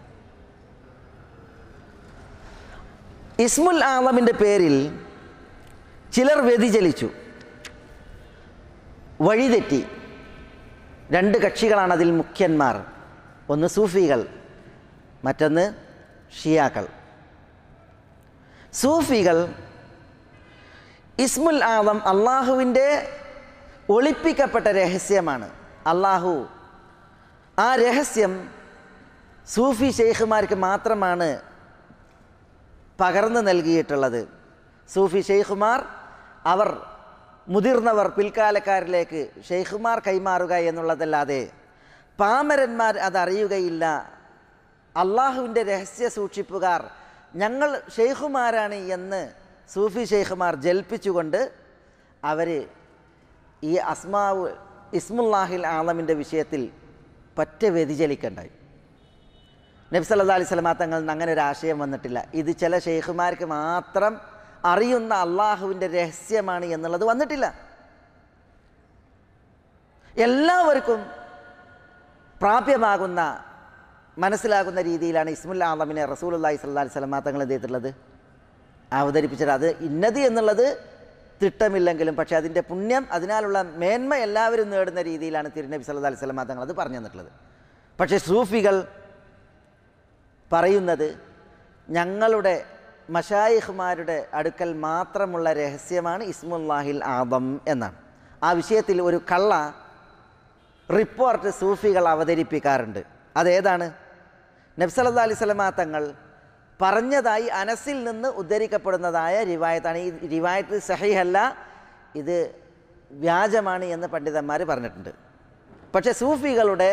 ഇസ്മുൽ ആദമിൻ്റെ പേരിൽ ചിലർ വ്യതിചലിച്ചു, വഴിതെറ്റി. രണ്ട് കക്ഷികളാണ് അതിൽ മുഖ്യന്മാർ. ഒന്ന് സൂഫികൾ, മറ്റൊന്ന് ഷിയാക്കൾ. സൂഫികൾ ഇസ്മുൽ ആദം അള്ളാഹുവിൻ്റെ ഒളിപ്പിക്കപ്പെട്ട രഹസ്യമാണ്. അള്ളാഹു ആ രഹസ്യം സൂഫി ഷെയ്ഖുമാർക്ക് മാത്രമാണ് പകർന്നു നൽകിയിട്ടുള്ളത്. സൂഫി ഷെയ്ഖുമാർ അവർ മുതിർന്നവർ പിൽക്കാലക്കാരിലേക്ക് ഷെയ്ഖുമാർ കൈമാറുക എന്നുള്ളതല്ലാതെ പാമരന്മാർ അതറിയുകയില്ല അള്ളാഹുവിൻ്റെ രഹസ്യ സൂക്ഷിപ്പുകാർ ഞങ്ങൾ ഷെയ്ഖുമാരാണ് എന്ന് സൂഫി ഷെയ്ഖുമാർ ജൽപ്പിച്ചുകൊണ്ട് അവർ ഈ അസ്മാവ് ഇസ്മുല്ലാഹിൽ ആലമിൻ്റെ വിഷയത്തിൽ പറ്റ വ്യതിചലിക്കണ്ടായി. നബി സല്ലല്ലാഹു അലൈഹി വസല്ലം തങ്ങളിൽ നിന്ന് അങ്ങനെ ഒരു ആശയം വന്നിട്ടില്ല. ഇത് ചില ഷെയ്ഖുമാർക്ക് മാത്രം അറിയുന്ന അള്ളാഹുവിൻ്റെ രഹസ്യമാണ് എന്നുള്ളത് വന്നിട്ടില്ല. എല്ലാവർക്കും പ്രാപ്യമാകുന്ന മനസ്സിലാകുന്ന രീതിയിലാണ് ഇസ്മുൽ ആലമിനെ റസൂലുള്ളാഹി സ്വല്ലല്ലാഹു അലൈഹി വസല്ലം തങ്ങൾ എന്ത് ചെയ്തിട്ടുള്ളത്, അവതരിപ്പിച്ചത്. അത് ഇന്നത് എന്നുള്ളത് തിട്ടമില്ലെങ്കിലും പക്ഷേ അതിൻ്റെ പുണ്യം, അതിനാലുള്ള മേന്മ എല്ലാവരും നേടുന്ന രീതിയിലാണ് തിരുനബി സല്ലല്ലാഹു അലൈഹി വസല്ലം തങ്ങൾ അത് പറഞ്ഞു തന്നിട്ടുള്ളത്. പക്ഷേ സൂഫികൾ പറയുന്നത് ഞങ്ങളുടെ മശായിഖ്മാരുടെ അടുക്കൽ മാത്രമുള്ള രഹസ്യമാണ് ഇസ്മുല്ലാഹിൽ ആദം എന്നാണ്. ആ വിഷയത്തിൽ ഒരു കള്ള റിപ്പോർട്ട് സൂഫികൾ അവതരിപ്പിക്കാറുണ്ട്. അതേതാണ്? നബി സല്ലല്ലാഹു അലൈഹി വസല്ലം തങ്ങൾ പറഞ്ഞതായി അനസിൽ നിന്ന് ഉദ്ധരിക്കപ്പെടുന്നതായ റിവായത്താണ്. ഈ റിവായത്ത് സഹീഹല്ല, ഇത് വ്യാജമാണ് എന്ന് പണ്ഡിതന്മാർ പറഞ്ഞിട്ടുണ്ട്. പക്ഷേ സൂഫികളുടെ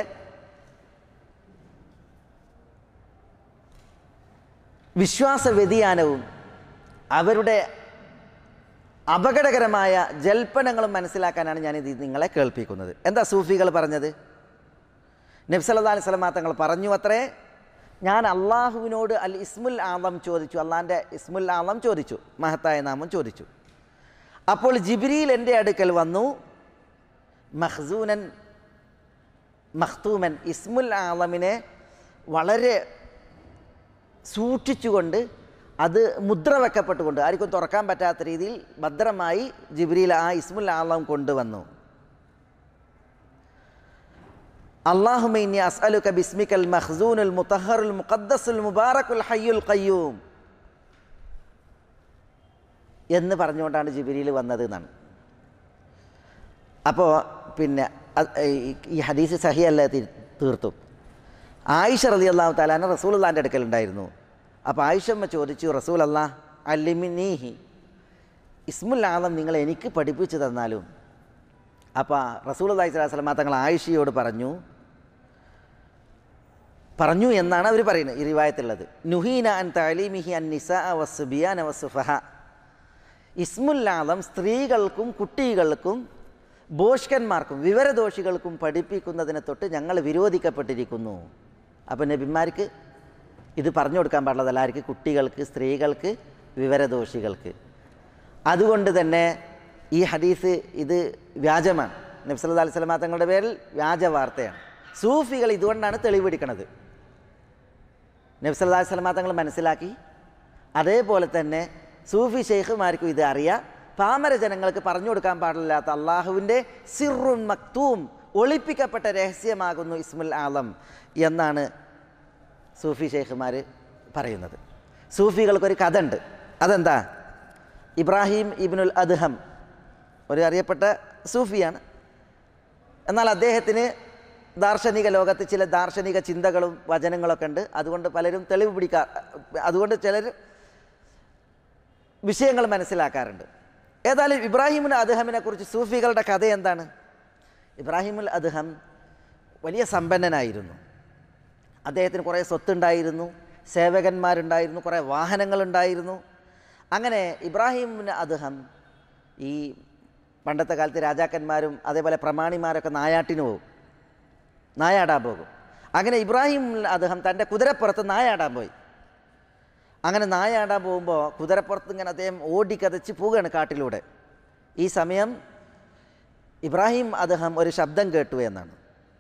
വിശ്വാസ വ്യതിയാനവും അവരുടെ അപകടകരമായ ജൽപ്പനങ്ങളും മനസ്സിലാക്കാനാണ് ഞാനിത് നിങ്ങളെ കേൾപ്പിക്കുന്നത്. എന്താ സൂഫികൾ പറഞ്ഞത്? നബി സല്ലല്ലാഹു അലൈഹി വസല്ലം തങ്ങൾ പറഞ്ഞു അത്രേ, ഞാൻ അള്ളാഹുവിനോട് അൽ ഇസ്മുൽ ആലം ചോദിച്ചു, അള്ളാഹിൻ്റെ ഇസ്മുൽ ആലം ചോദിച്ചു, മഹത്തായ നാമം ചോദിച്ചു. അപ്പോൾ ജിബ്രീൽ എൻ്റെ അടുക്കൽ വന്നു, മഖ്സൂനൻ മഖ്തൂമൻ, ഇസ്മുൽ ആലമിനെ വളരെ സൂക്ഷിച്ചുകൊണ്ട് അത് മുദ്ര വെക്കപ്പെട്ടുകൊണ്ട് ആർക്കും തുറക്കാൻ പറ്റാത്ത രീതിയിൽ ഭദ്രമായി ജിബ്രീൽ ആ ഇസ്മുൽ ആലം കൊണ്ടുവന്നു. അല്ലാഹുമ്മ ഇന്നി അസ്അലുക ബിസ്മിക്കൽ മഖ്സൂനുൽ മുതഹ്ഹറുൽ മുഖദ്ദസുൽ മുബാറകുൽ ഹയ്യുൽ ഖയ്യൂം എന്ന് പറഞ്ഞുകൊണ്ടാണ് ജിബ്രീൽ വന്നത് എന്നാണ്. അപ്പോൾ പിന്നെ ഈ ഹദീസ് സഹിഹല്ല തീർത്തും. ആയിഷ റളിയല്ലാഹു തആല അൻഹ റസൂലുള്ളാഹിൻ്റെ അടുക്കൽ ഉണ്ടായിരുന്നു. അപ്പോൾ ആയിഷമ്മ ചോദിച്ചു, റസൂൽ അല്ലാഹ് അല്ലിമിനീഹി, ഇസ്മുൽ ആലം നിങ്ങൾ എനിക്ക് പഠിപ്പിച്ചു തന്നാലും. അപ്പോൾ റസൂലുള്ളാഹി സ്വല്ലല്ലാഹു അലൈഹി വസല്ലം തങ്ങൾ ആയിഷയോട് പറഞ്ഞു പറഞ്ഞു എന്നാണ് അവർ പറയുന്നത് ഈ റിവായത്തുള്ളത്. നുഹീന അൻ തഅലീമിഹി അൻ നിസാ വസ്സുബിയാന വസ്സുഫഹ, ഇസ്മുൽ ആലം സ്ത്രീകൾക്കും കുട്ടികൾക്കും ബോഷ്കന്മാർക്കും വിവരദോഷികൾക്കും പഠിപ്പിക്കുന്നതിനെ തൊട്ട് ഞങ്ങൾ വിരോധിക്കപ്പെട്ടിരിക്കുന്നു. അപ്പം നബിമാർക്ക് ഇത് പറഞ്ഞു കൊടുക്കാൻ പാടുള്ളതല്ല, ആർക്ക്? കുട്ടികൾക്ക്, സ്ത്രീകൾക്ക്, വിവരദോഷികൾക്ക്. അതുകൊണ്ട് തന്നെ ഈ ഹദീസ് ഇത് വ്യാജമാണ്. നബി സല്ലല്ലാഹു അലൈഹി വസല്ലം തങ്ങളുടെ പേരിൽ വ്യാജ വാർത്തയാണ്. സൂഫികൾ ഇതുകൊണ്ടാണ് തെളിവെടുക്കുന്നത്. നബി സല്ലല്ലാഹു അലൈഹി വസല്ലം തങ്ങൾ മനസ്സിലാക്കി, അതേപോലെ തന്നെ സൂഫി ഷെയ്ഖുമാർക്കും ഇത് അറിയാം. പാമര ജനങ്ങൾക്ക് പറഞ്ഞു കൊടുക്കാൻ പാടില്ലാത്ത അള്ളാഹുവിൻ്റെ സിറുൻ മക്തൂം, ഒളിപ്പിക്കപ്പെട്ട രഹസ്യമാകുന്നു ഇസ്മുൽ ആലം എന്നാണ് സൂഫി ഷെയ്ഖുമാർ പറയുന്നത്. സൂഫികൾക്കൊരു കഥ ഉണ്ട്. അതെന്താ? ഇബ്രാഹിം ഇബ്നുൽ അദ്ഹം ഒരു അറിയപ്പെട്ട സൂഫിയാണ്. എന്നാൽ അദ്ദേഹത്തിന് ദാർശനിക ലോകത്ത് ചില ദാർശനിക ചിന്തകളും വചനങ്ങളൊക്കെ ഉണ്ട്. അതുകൊണ്ട് പലരും തെളിവ് പിടിക്കാ അതുകൊണ്ട് ചിലർ വിഷയങ്ങൾ മനസ്സിലാക്കാറുണ്ട്. ഏതായാലും ഇബ്രാഹിമുൽ അദ്ഹമിനെ കുറിച്ച് സൂഫികളുടെ കഥ എന്താണ്? ഇബ്രാഹിമുൽ അദ്ഹം വലിയ സമ്പന്നനായിരുന്നു. അദ്ദേഹത്തിന് കുറേ സ്വത്തുണ്ടായിരുന്നു, സേവകന്മാരുണ്ടായിരുന്നു, കുറേ വാഹനങ്ങളുണ്ടായിരുന്നു. അങ്ങനെ ഇബ്രാഹിമുൽ അദ്ഹം ഈ പണ്ടത്തെ കാലത്ത് രാജാക്കന്മാരും അതേപോലെ പ്രമാണിമാരൊക്കെ നായാട്ടിന് പോകും, നായാടാൻ പോകും. അങ്ങനെ ഇബ്രാഹിമുൽ അദ്ഹം തൻ്റെ കുതിരപ്പുറത്ത് നായാടാൻ പോയി. അങ്ങനെ നായാടാൻ പോകുമ്പോൾ കുതിരപ്പുറത്ത് ഇങ്ങനെ അദ്ദേഹം ഓടിക്കതച്ച് പോവുകയാണ് കാട്ടിലൂടെ. ഈ സമയം ഇബ്രാഹിം അദ്ഹം ഒരു ശബ്ദം കേട്ടു എന്നാണ്.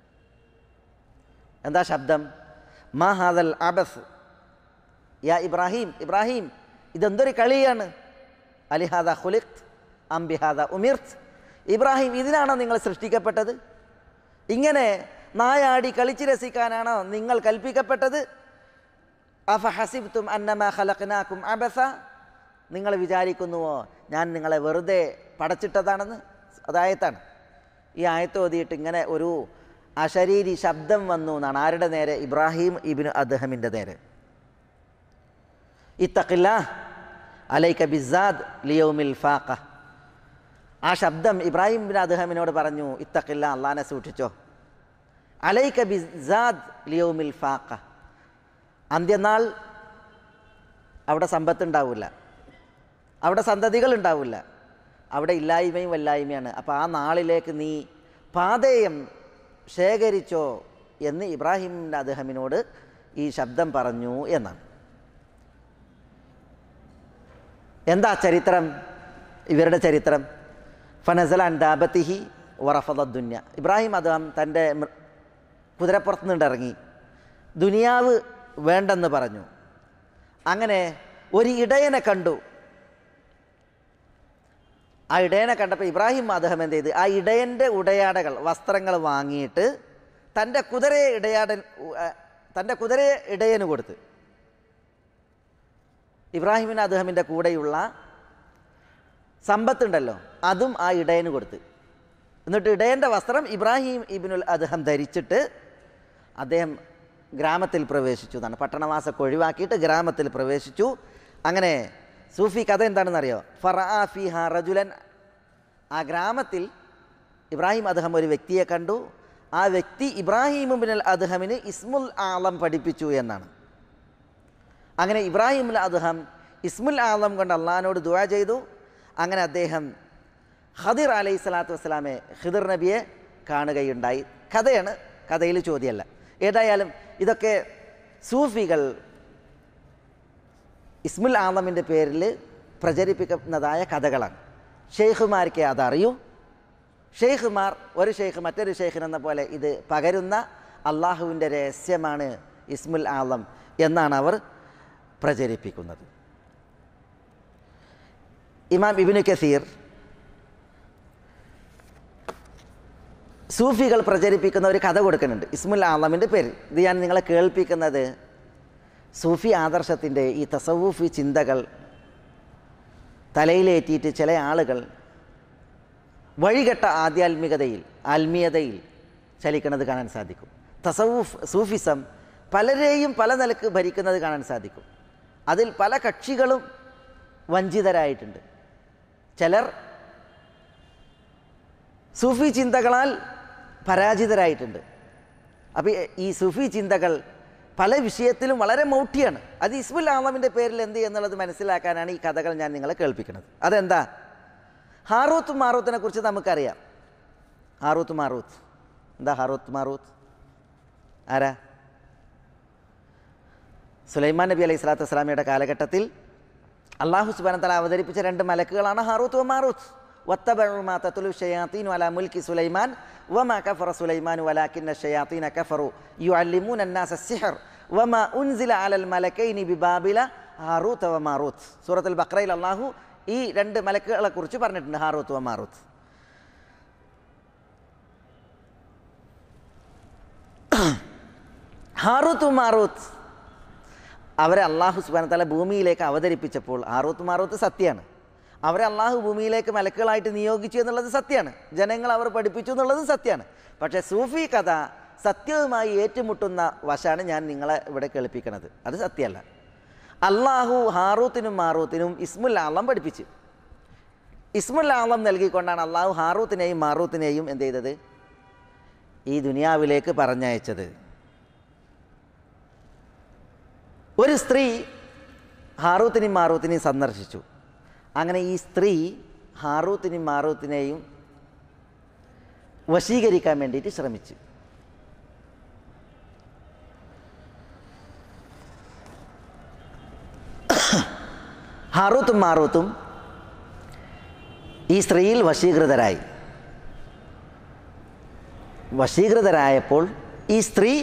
എന്താ ശബ്ദം? മാ ഹാദൽ അബസ് യാ ഇബ്രാഹിം, ഇബ്രാഹിം ഇതെന്തൊരു കളിയാണ്. അലിഹാദ ഖുലിഖ്ത് അം ബിഹാദ ഉമിർത്ത്, ഇബ്രാഹിം ഇതിനാണോ നിങ്ങൾ സൃഷ്ടിക്കപ്പെട്ടത്? ഇങ്ങനെ നായാടി കളിച്ച് രസിക്കാനാണോ നിങ്ങൾ കൽപ്പിക്കപ്പെട്ടത്? അഫ ഹസിബ്തും അന്നമാ ഖലഖ്നാകും അബസ, നിങ്ങൾ വിചാരിക്കുന്നുവോ ഞാൻ നിങ്ങളെ വെറുതെ പടച്ചിട്ടതാണെന്ന്? അതായത്താണ്. ഈ ആയത്ത് ഓതിയിട്ട് ഇങ്ങനെ ഒരു അശരീരി ശബ്ദം വന്നു എന്നാണ്. ആരുടെ നേരെ? ഇബ്രാഹിം ഇബ്നു അദ്ഹമിൻ്റെ നേരെ. ഇത്തഖില്ലാഹ് അലൈക ബിസാദ് ലിയൗമിൽ ഫാഖ. ആ ശബ്ദം ഇബ്രാഹിം ഇബ്നു അദ്ഹമിനോട് പറഞ്ഞു, ഇത്തഖില്ലാഹ്, അല്ലാഹനെ സൂക്ഷിച്ചോ, അലൈക ബിസാദ് ലിയൗമിൽ ഫാഖ, അന്ത്യനാൾ അവിടെ സമ്പത്തുണ്ടാവില്ല, അവിടെ സന്തതികൾ ഉണ്ടാവില്ല, അവിടെ ഇല്ലായ്മയും വല്ലായ്മയാണ്. അപ്പോൾ ആ നാളിലേക്ക് നീ പാതേയം ശേഖരിച്ചോ എന്ന് ഇബ്രാഹിം അദ്ഹമിനോട് ഈ ശബ്ദം പറഞ്ഞു എന്നാണ്. എന്താ ചരിത്രം? ഇവരുടെ ചരിത്രം ഫനസലാൻ ദാബത്തിഹി വറഫദുന്യ. ഇബ്രാഹിം അദ്ഹം തൻ്റെ കുതിരപ്പുറത്ത് നിന്നിറങ്ങി ദുനിയാവ് വേണ്ടെന്ന് പറഞ്ഞു. അങ്ങനെ ഒരു ഇടയനെ കണ്ടു. ആ ഇടയനെ കണ്ടപ്പോൾ ഇബ്രാഹിം അദ്ഹം എന്ത് ചെയ്ത്, ആ ഇടയൻ്റെ ഉടയാടകൾ വസ്ത്രങ്ങൾ വാങ്ങിയിട്ട് തൻ്റെ കുതിരയെ ഇടയാടൻ തൻ്റെ കുതിരയെ ഇടയന് കൊടുത്ത് ഇബ്രാഹിമിൻ അദ്ഹമിൻ്റെ കൂടെയുള്ള സമ്പത്തുണ്ടല്ലോ അതും ആ ഇടയന് കൊടുത്ത്. എന്നിട്ട് ഇടയൻ്റെ വസ്ത്രം ഇബ്രാഹിം ഇബ്നുൽ അദ്ഹം ധരിച്ചിട്ട് അദ്ദേഹം ഗ്രാമത്തിൽ പ്രവേശിച്ചു എന്നാണ്. പട്ടണവാസമൊക്കെ ഒഴിവാക്കിയിട്ട് ഗ്രാമത്തിൽ പ്രവേശിച്ചു. അങ്ങനെ സൂഫി കഥ എന്താണെന്നറിയോ? ഫറഅ ഫീഹ റജുലൻ. ആ ഗ്രാമത്തിൽ ഇബ്രാഹിം അദ്ഹം ഒരു വ്യക്തിയെ കണ്ടു. ആ വ്യക്തി ഇബ്രാഹിം ഇബ്നുൽ അദ്ഹമിന് ഇസ്മുൽ ആലം പഠിപ്പിച്ചു എന്നാണ്. അങ്ങനെ ഇബ്രാഹിം അദ്ഹം ഇസ്മുൽ ആലം കൊണ്ട് അള്ളാഹിനോട് ദുആ ചെയ്തു. അങ്ങനെ അദ്ദേഹം ഖദിർ അലൈഹി സ്വലാത്തു വസ്സലാമെ ഖിദിർ നബിയെ കാണുകയുണ്ടായി. കഥയാണ്, കഥയിൽ ചോദ്യമല്ല. ഏതായാലും ഇതൊക്കെ സൂഫികൾ ഇസ്മുൽ ആലമിൻ്റെ പേരിൽ പ്രചരിപ്പിക്കുന്നതായ കഥകളാണ്. ഷെയ്ഖുമാർക്ക് അതറിയൂ. ഷെയ്ഖുമാർ ഒരു ഷെയ്ഖ് മറ്റൊരു ഷെയ്ഖിനെന്ന പോലെ ഇത് പകരുന്ന അള്ളാഹുവിൻ്റെ രഹസ്യമാണ് ഇസ്മുൽ ആലം എന്നാണ് അവർ പ്രചരിപ്പിക്കുന്നത്. ഇമാം ഇബ്നു കസീർ സൂഫികൾ പ്രചരിപ്പിക്കുന്ന ഒരു കഥ കൊടുക്കുന്നുണ്ട് ഇസ്മുൽ ആലമിൻ്റെ പേര്. ഇത് ഞാൻ നിങ്ങളെ കേൾപ്പിക്കുന്നത് സൂഫി ആദർശത്തിൻ്റെ ഈ തസവൂഫി ചിന്തകൾ തലയിലേറ്റിയിട്ട് ചില ആളുകൾ വഴികെട്ട ആധ്യാത്മികതയിൽ ആത്മീയതയിൽ ചലിക്കുന്നത് കാണാൻ സാധിക്കും. തസവൂഫ് സൂഫിസം പലരെയും പല നിലക്ക് ഭരിക്കുന്നത് കാണാൻ സാധിക്കും. അതിൽ പല കക്ഷികളും വഞ്ചിതരായിട്ടുണ്ട്. ചിലർ സൂഫി ചിന്തകളാൽ പരാജിതരായിട്ടുണ്ട്. അപ്പോൾ ഈ സൂഫി ചിന്തകൾ പല വിഷയത്തിലും വളരെ മൗഢ്യമാണ്. അത് ഇസ്മുൽ ആലമിൻ്റെ പേരിൽ എന്ത് എന്നുള്ളത് മനസ്സിലാക്കാനാണ് ഈ കഥകൾ ഞാൻ നിങ്ങളെ കേൾപ്പിക്കുന്നത്. അതെന്താ? ഹാറൂത്ത് മാറൂത്തിനെ കുറിച്ച് നമുക്കറിയാം. ഹാറൂത്ത് മാറൂത്ത് എന്താ? ഹാറൂത്ത് മാറൂത്ത് ആരാ? സുലൈമാൻ നബി അലൈഹി സ്വലാത്തു വസ്സലാമയുടെ കാലഘട്ടത്തിൽ അള്ളാഹു സുബ്ഹാനഹു വ തആല അവതരിപ്പിച്ച രണ്ട് മലക്കുകളാണ് ഹാറൂത്ത് വ മാറൂത്ത്. വത്തബഉ മാ തത്ലു ശയാത്തീനു അലാ മുൽക്കി സുലൈമാൻ വമാ കഫറ സുലൈമാനു വലാകിന്ന ശയാത്തീന കഫറു യുഅല്ലിമൂന അന്നാസ അസ്സിഹർ വമാ ഉൻസില അലൽ മലക്കൈനി ബിബാബില ഹാറൂത്ത് വ മാറൂത്ത്. സൂറത്തുൽ ബഖറയിൽ അള്ളാഹു ഈ രണ്ട് മലക്കുകളെ കുറിച്ച് പറഞ്ഞിട്ടുണ്ട്, ഹാറൂത്ത് വ മാറൂത്ത്. ഹാറൂത്ത് മാറൂത്ത് അവരെ അള്ളാഹു സുബ്ഹാനഹു വ തആല ഭൂമിയിലേക്ക് അവതരിപ്പിച്ചപ്പോൾ ഹാറൂത്ത് മാറൂത്ത് സത്യമാണ്. അവരെ അള്ളാഹു ഭൂമിയിലേക്ക് മലക്കുകളായിട്ട് നിയോഗിച്ചു എന്നുള്ളത് സത്യമാണ്. ജനങ്ങൾ അവർ പഠിപ്പിച്ചു എന്നുള്ളതും സത്യമാണ്. പക്ഷേ സൂഫി കഥ സത്യവുമായി ഏറ്റുമുട്ടുന്ന വശമാണ് ഞാൻ നിങ്ങളെ ഇവിടെ കേൾപ്പിക്കുന്നത്. അത് സത്യമല്ല. അള്ളാഹു ഹാറൂത്തിനും മാറൂത്തിനും ഇസ്മുൽ ആലം പഠിപ്പിച്ചു. ഇസ്മുൽ ആലം നൽകിക്കൊണ്ടാണ് അള്ളാഹു ഹാറൂത്തിനെയും മാറൂത്തിനെയും എന്ത് ചെയ്തത്? ഈ ദുനിയാവിലേക്ക് പറഞ്ഞയച്ചത്. ഒരു സ്ത്രീ ഹാറൂത്തിനെയും മാറൂത്തിനെയും സന്ദർശിച്ചു. അങ്ങനെ ഈ സ്ത്രീ ഹാറൂത്തിനെയും മാറൂത്തിനെയും വശീകരിക്കാൻ വേണ്ടിയിട്ട് ശ്രമിച്ചു. ഹാറൂത്തും മാറൂത്തും ഈ സ്ത്രീയിൽ വശീകൃതരായി. വശീകൃതരായപ്പോൾ ഈ സ്ത്രീ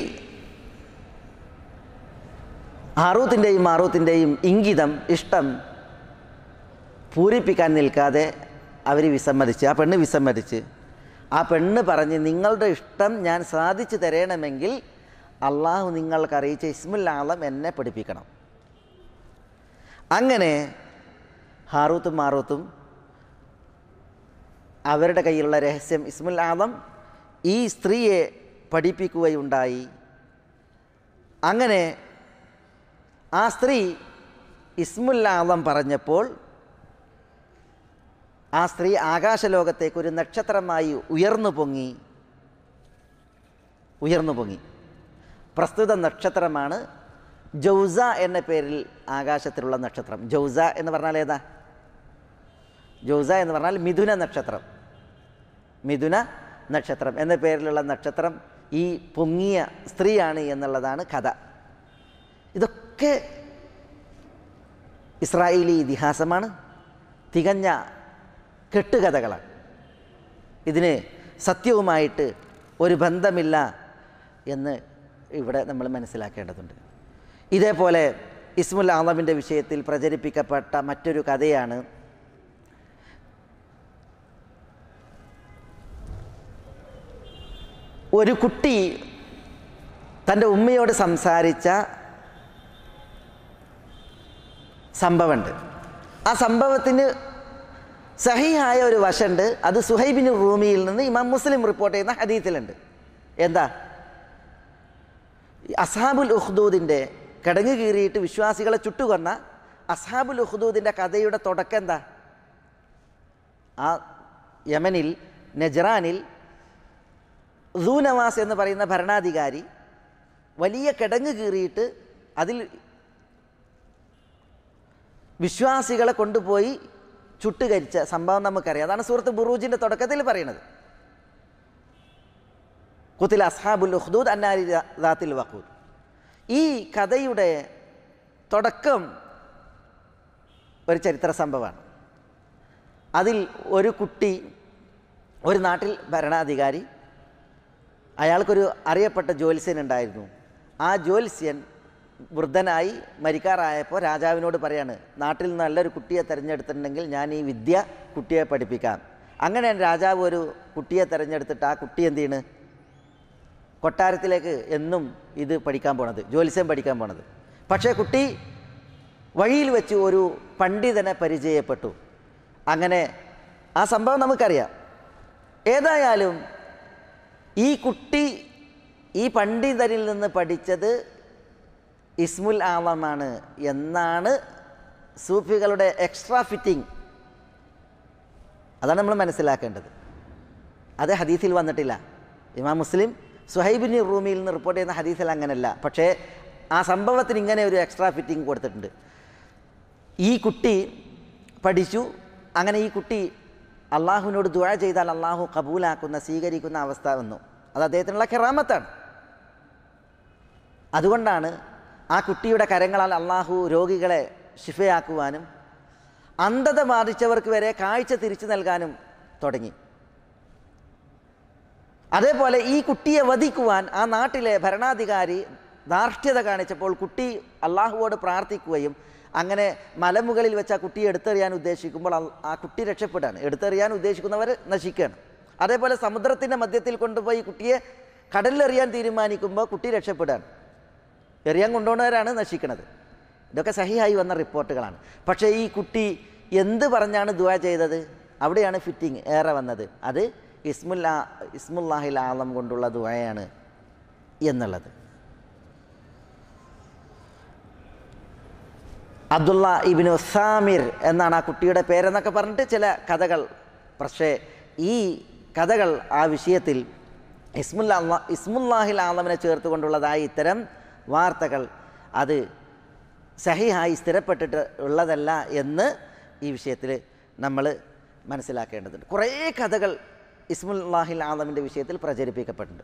ഹാറൂത്തിൻ്റെയും മാറൂത്തിൻ്റെയും ഇംഗിതം ഇഷ്ടം പൂരിപ്പിക്കാൻ നിൽക്കാതെ അവർ വിസമ്മതിച്ച്, ആ പെണ്ണ് വിസമ്മതിച്ച്, ആ പെണ്ണ് പറഞ്ഞ് നിങ്ങളുടെ ഇഷ്ടം ഞാൻ സാധിച്ചു തരണമെങ്കിൽ അള്ളാഹു നിങ്ങൾക്ക് അറിയിച്ച ഇസ്മുൽ ആലം എന്നെ പഠിപ്പിക്കണം. അങ്ങനെ ഹാറൂത്തും മാറൂത്തും അവരുടെ കയ്യിലുള്ള രഹസ്യം ഇസ്മുൽ ആലം ഈ സ്ത്രീയെ പഠിപ്പിക്കുകയുണ്ടായി. അങ്ങനെ ആ സ്ത്രീ ഇസ്മുൽ ആലം പറഞ്ഞപ്പോൾ ആ സ്ത്രീ ആകാശലോകത്തേക്ക് ഒരു നക്ഷത്രമായി ഉയർന്നു പൊങ്ങി ഉയർന്നു പൊങ്ങി പ്രസ്തുത നക്ഷത്രമാണ് ജൗസ എന്ന പേരിൽ ആകാശത്തിലുള്ള നക്ഷത്രം. ജൗസ എന്ന് പറഞ്ഞാൽ ഏതാ? ജൗസ എന്ന് പറഞ്ഞാൽ മിഥുന നക്ഷത്രം. മിഥുന നക്ഷത്രം എന്ന പേരിലുള്ള നക്ഷത്രം ഈ പൊങ്ങിയ സ്ത്രീയാണ് എന്നുള്ളതാണ് കഥ. ഇതൊക്കെ ഇസ്രായേലി ഇതിഹാസമാണ്, തികഞ്ഞ കെട്ടുകഥകളാണ്. ഇതിന് സത്യവുമായിട്ട് ഒരു ബന്ധമില്ല എന്ന് ഇവിടെ നമ്മൾ മനസ്സിലാക്കേണ്ടതുണ്ട്. ഇതേപോലെ ഇസ്മുൽ ആളമിൻ്റെ വിഷയത്തിൽ പ്രചരിപ്പിക്കപ്പെട്ട മറ്റൊരു കഥയാണ് ഒരു കുട്ടി തൻ്റെ ഉമ്മയോട് സംസാരിച്ച സംഭവമുണ്ട്. ആ സംഭവത്തിന് സഹിഹായ ഒരു വശമുണ്ട്. അത് സുഹൈബിൻ റൂമിയിൽ നിന്ന് ഇമാം മുസ്ലിം റിപ്പോർട്ട് ചെയ്യുന്ന ഹദീസിലുണ്ട്. എന്താ? അസ്ഹാബുൽ ഉഖ്ദൂദിൻ്റെ കിടങ്ങ് കീറിയിട്ട് വിശ്വാസികളെ ചുട്ടുകൊന്ന അസ്ഹാബുൽ ഉഖ്ദൂദിൻ്റെ കഥയുടെ തുടക്കം എന്താ? ആ യമനിൽ നജ്റാനിൽ ദൂനവാസ് എന്ന് പറയുന്ന ഭരണാധികാരി വലിയ കിടങ്ങ് കീറിയിട്ട് അതിൽ വിശ്വാസികളെ കൊണ്ടുപോയി ചുട്ടുകരിച്ച സംഭവം നമുക്കറിയാം. അതാണ് സൂറത്ത് ബുറൂജിൻ്റെ തുടക്കത്തിൽ പറയുന്നത്. ഖുതില അസ്ഹാബുൽ ഉഖ്ദൂദ് അന്നാരി ദാത്തിൽ വഖൂദ്. ഈ കഥയുടെ തുടക്കം ഒരു ചരിത്ര സംഭവമാണ്. അതിൽ ഒരു കുട്ടി, ഒരു നാട്ടിൽ ഭരണാധികാരി, അയാൾക്കൊരു അറിയപ്പെട്ട ജ്യോത്സ്യനുണ്ടായിരുന്നു. ആ ജ്യോത്സ്യൻ വൃദ്ധനായി മരിക്കാറായപ്പോൾ രാജാവിനോട് പറയാണ്, നാട്ടിൽ നല്ലൊരു കുട്ടിയെ തിരഞ്ഞെടുത്തിട്ടുണ്ടെങ്കിൽ ഞാൻ ഈ വിദ്യ കുട്ടിയെ പഠിപ്പിക്കാം. അങ്ങനെ രാജാവ് ഒരു കുട്ടിയെ തിരഞ്ഞെടുത്തിട്ട് ആ കുട്ടി എന്ത് ചെയ്യണ്? കൊട്ടാരത്തിലേക്ക് എന്നും ഇത് പഠിക്കാൻ പോണത്, ജ്യോത്സ്യം പഠിക്കാൻ പോണത്. പക്ഷേ കുട്ടി വഴിയിൽ വെച്ച് ഒരു പണ്ഡിതനെ പരിചയപ്പെട്ടു. അങ്ങനെ ആ സംഭവം നമുക്കറിയാം. ഏതായാലും ഈ കുട്ടി ഈ പണ്ഡിതനിൽ നിന്ന് പഠിച്ചത് ഇസ്മുൽ ആളമാണ് എന്നാണ് സൂഫികളുടെ എക്സ്ട്രാ ഫിറ്റിംഗ്. അതാണ് നമ്മൾ മനസ്സിലാക്കേണ്ടത്. അത് ഹദീസിൽ വന്നിട്ടില്ല. ഇമാം മുസ്ലിം സുഹൈബിൻ റൂമിയിൽ നിന്ന് റിപ്പോർട്ട് ചെയ്യുന്ന ഹദീസിൽ അങ്ങനെയല്ല. പക്ഷേ ആ സംഭവത്തിന് ഇങ്ങനെ ഒരു എക്സ്ട്രാ ഫിറ്റിംഗ് കൊടുത്തിട്ടുണ്ട്. ഈ കുട്ടി പഠിച്ചു. അങ്ങനെ ഈ കുട്ടി അള്ളാഹുവിനോട് ദുആ ചെയ്താൽ അള്ളാഹു കബൂലാക്കുന്ന, സ്വീകരിക്കുന്ന അവസ്ഥ വന്നു. അത് അദ്ദേഹത്തിനുള്ള കറാമത്താണ്. അതുകൊണ്ടാണ് ആ കുട്ടിയുടെ കരങ്ങളാൽ അള്ളാഹു രോഗികളെ ശിഫയാക്കുവാനും അന്ധത ബാധിച്ചവർക്ക് വരെ കാഴ്ച തിരിച്ചു നൽകാനും തുടങ്ങി. അതേപോലെ ഈ കുട്ടിയെ വധിക്കുവാൻ ആ നാട്ടിലെ ഭരണാധികാരി ധാർഷ്ട്യത കാണിച്ചപ്പോൾ കുട്ടി അള്ളാഹുവോട് പ്രാർത്ഥിക്കുകയും അങ്ങനെ മലമുകളിൽ വെച്ച് ആ കുട്ടിയെ എടുത്തെറിയാൻ ഉദ്ദേശിക്കുമ്പോൾ ആ കുട്ടി രക്ഷപ്പെടാണ്. എടുത്തെറിയാൻ ഉദ്ദേശിക്കുന്നവർ നശിക്കുകയാണ്. അതേപോലെ സമുദ്രത്തിൻ്റെ മധ്യത്തിൽ കൊണ്ടുപോയി കുട്ടിയെ കടലിലെറിയാൻ തീരുമാനിക്കുമ്പോൾ കുട്ടി രക്ഷപ്പെടാണ്. എറിയാൻ കൊണ്ടുപോകുന്നവരാണ് നശിക്കുന്നത്. ഇതൊക്കെ സഹിഹായി വന്ന റിപ്പോർട്ടുകളാണ്. പക്ഷേ ഈ കുട്ടി എന്ത് പറഞ്ഞാണ് ദുആ ചെയ്തത്? അവിടെയാണ് ഫിറ്റിംഗ് ഏറെ വന്നത്. അത് ഇസ്മുല്ലാ ഇസ്മുല്ലാഹിൽ ആളം കൊണ്ടുള്ള ദുആയാണ് എന്നുള്ളത്. അബ്ദുള്ള ഇബ്നു സാമിർ എന്നാണ് ആ കുട്ടിയുടെ പേരെന്നൊക്കെ പറഞ്ഞിട്ട് ചില കഥകൾ. പക്ഷേ ഈ കഥകൾ ആ വിഷയത്തിൽ ഇസ്മുല്ലാ ഇസ്മുല്ലാഹിൽ ആളമിനെ ചേർത്തുകൊണ്ടുള്ളതായ ഇത്തരം വാർത്തകൾ അത് സഹിഹായി സ്ഥിരപ്പെട്ടിട്ട് ഉള്ളതല്ല എന്ന് ഈ വിഷയത്തിൽ നമ്മൾ മനസ്സിലാക്കേണ്ടതുണ്ട്. കുറേ കഥകൾ ഇസ്മുല്ലാഹിൽ ആളമിൻ്റെ വിഷയത്തിൽ പ്രചരിപ്പിക്കപ്പെട്ടിട്ടുണ്ട്.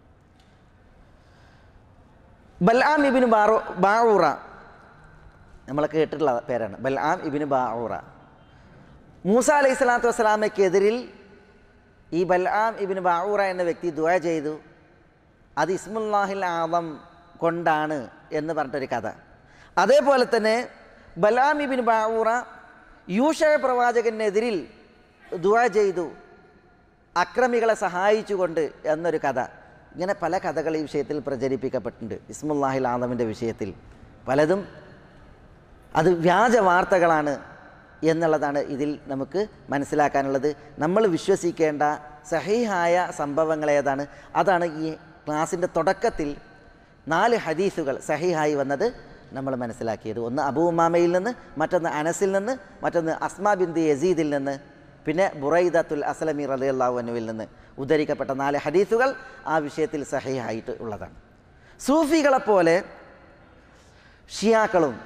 ബൽആം ഇബ്നു ബാറു ബാഊറ നമ്മൾ കേട്ടിട്ടുള്ള പേരാണ്. ബൽആം ഇബ്നു ബാഊറ മൂസ അലൈഹി സ്വലാത്തു വസ്സലാമയ്ക്കെതിരിൽ ഈ ബൽആം ഇബ്നു ബാഊറ എന്ന വ്യക്തി ദുആ ചെയ്തു. അത് ഇസ്മുല്ലാഹിൽ ആളം കൊണ്ടാണ് എന്ന് പറഞ്ഞിട്ടൊരു കഥ. അതേപോലെ തന്നെ ബൽആം ഇബ്നു ബാഊറ യൂശയ പ്രവാചകനെതിരിൽ ദുആ ചെയ്തു അക്രമികളെ സഹായിച്ചുകൊണ്ട് എന്നൊരു കഥ. ഇങ്ങനെ പല കഥകൾ ഈ വിഷയത്തിൽ പ്രചരിപ്പിക്കപ്പെട്ടിട്ടുണ്ട്. ഇസ്മുല്ലാഹിൽ ആളമിൻ്റെ വിഷയത്തിൽ പലതും അത് വ്യാജ വാർത്തകളാണ് എന്നുള്ളതാണ് ഇതിൽ നമുക്ക് മനസ്സിലാക്കാനുള്ളത്. നമ്മൾ വിശ്വസിക്കേണ്ട സഹീഹായ സംഭവങ്ങൾ ഏതാണ്? അതാണ് ഈ ക്ലാസിൻ്റെ തുടക്കത്തിൽ നാല് ഹദീസുകൾ സഹീഹായി വന്നത് നമ്മൾ മനസ്സിലാക്കിയത്. ഒന്ന് അബൂ ഉമാമയിൽ നിന്ന്, മറ്റൊന്ന് അനസിൽ നിന്ന്, മറ്റൊന്ന് അസ്മാ ബിന്ത് യസീദിൽ നിന്ന്, പിന്നെ ബുറൈദത്തുൽ അസ്ലമി റളിയല്ലാഹു അൻഹുവിൽ നിന്ന് ഉദ്ധരിക്കപ്പെട്ട നാല് ഹദീസുകൾ ആ വിഷയത്തിൽ സഹീഹായിട്ട് ഉള്ളതാണ്. സൂഫികളെപ്പോലെ ഷിയാക്കളും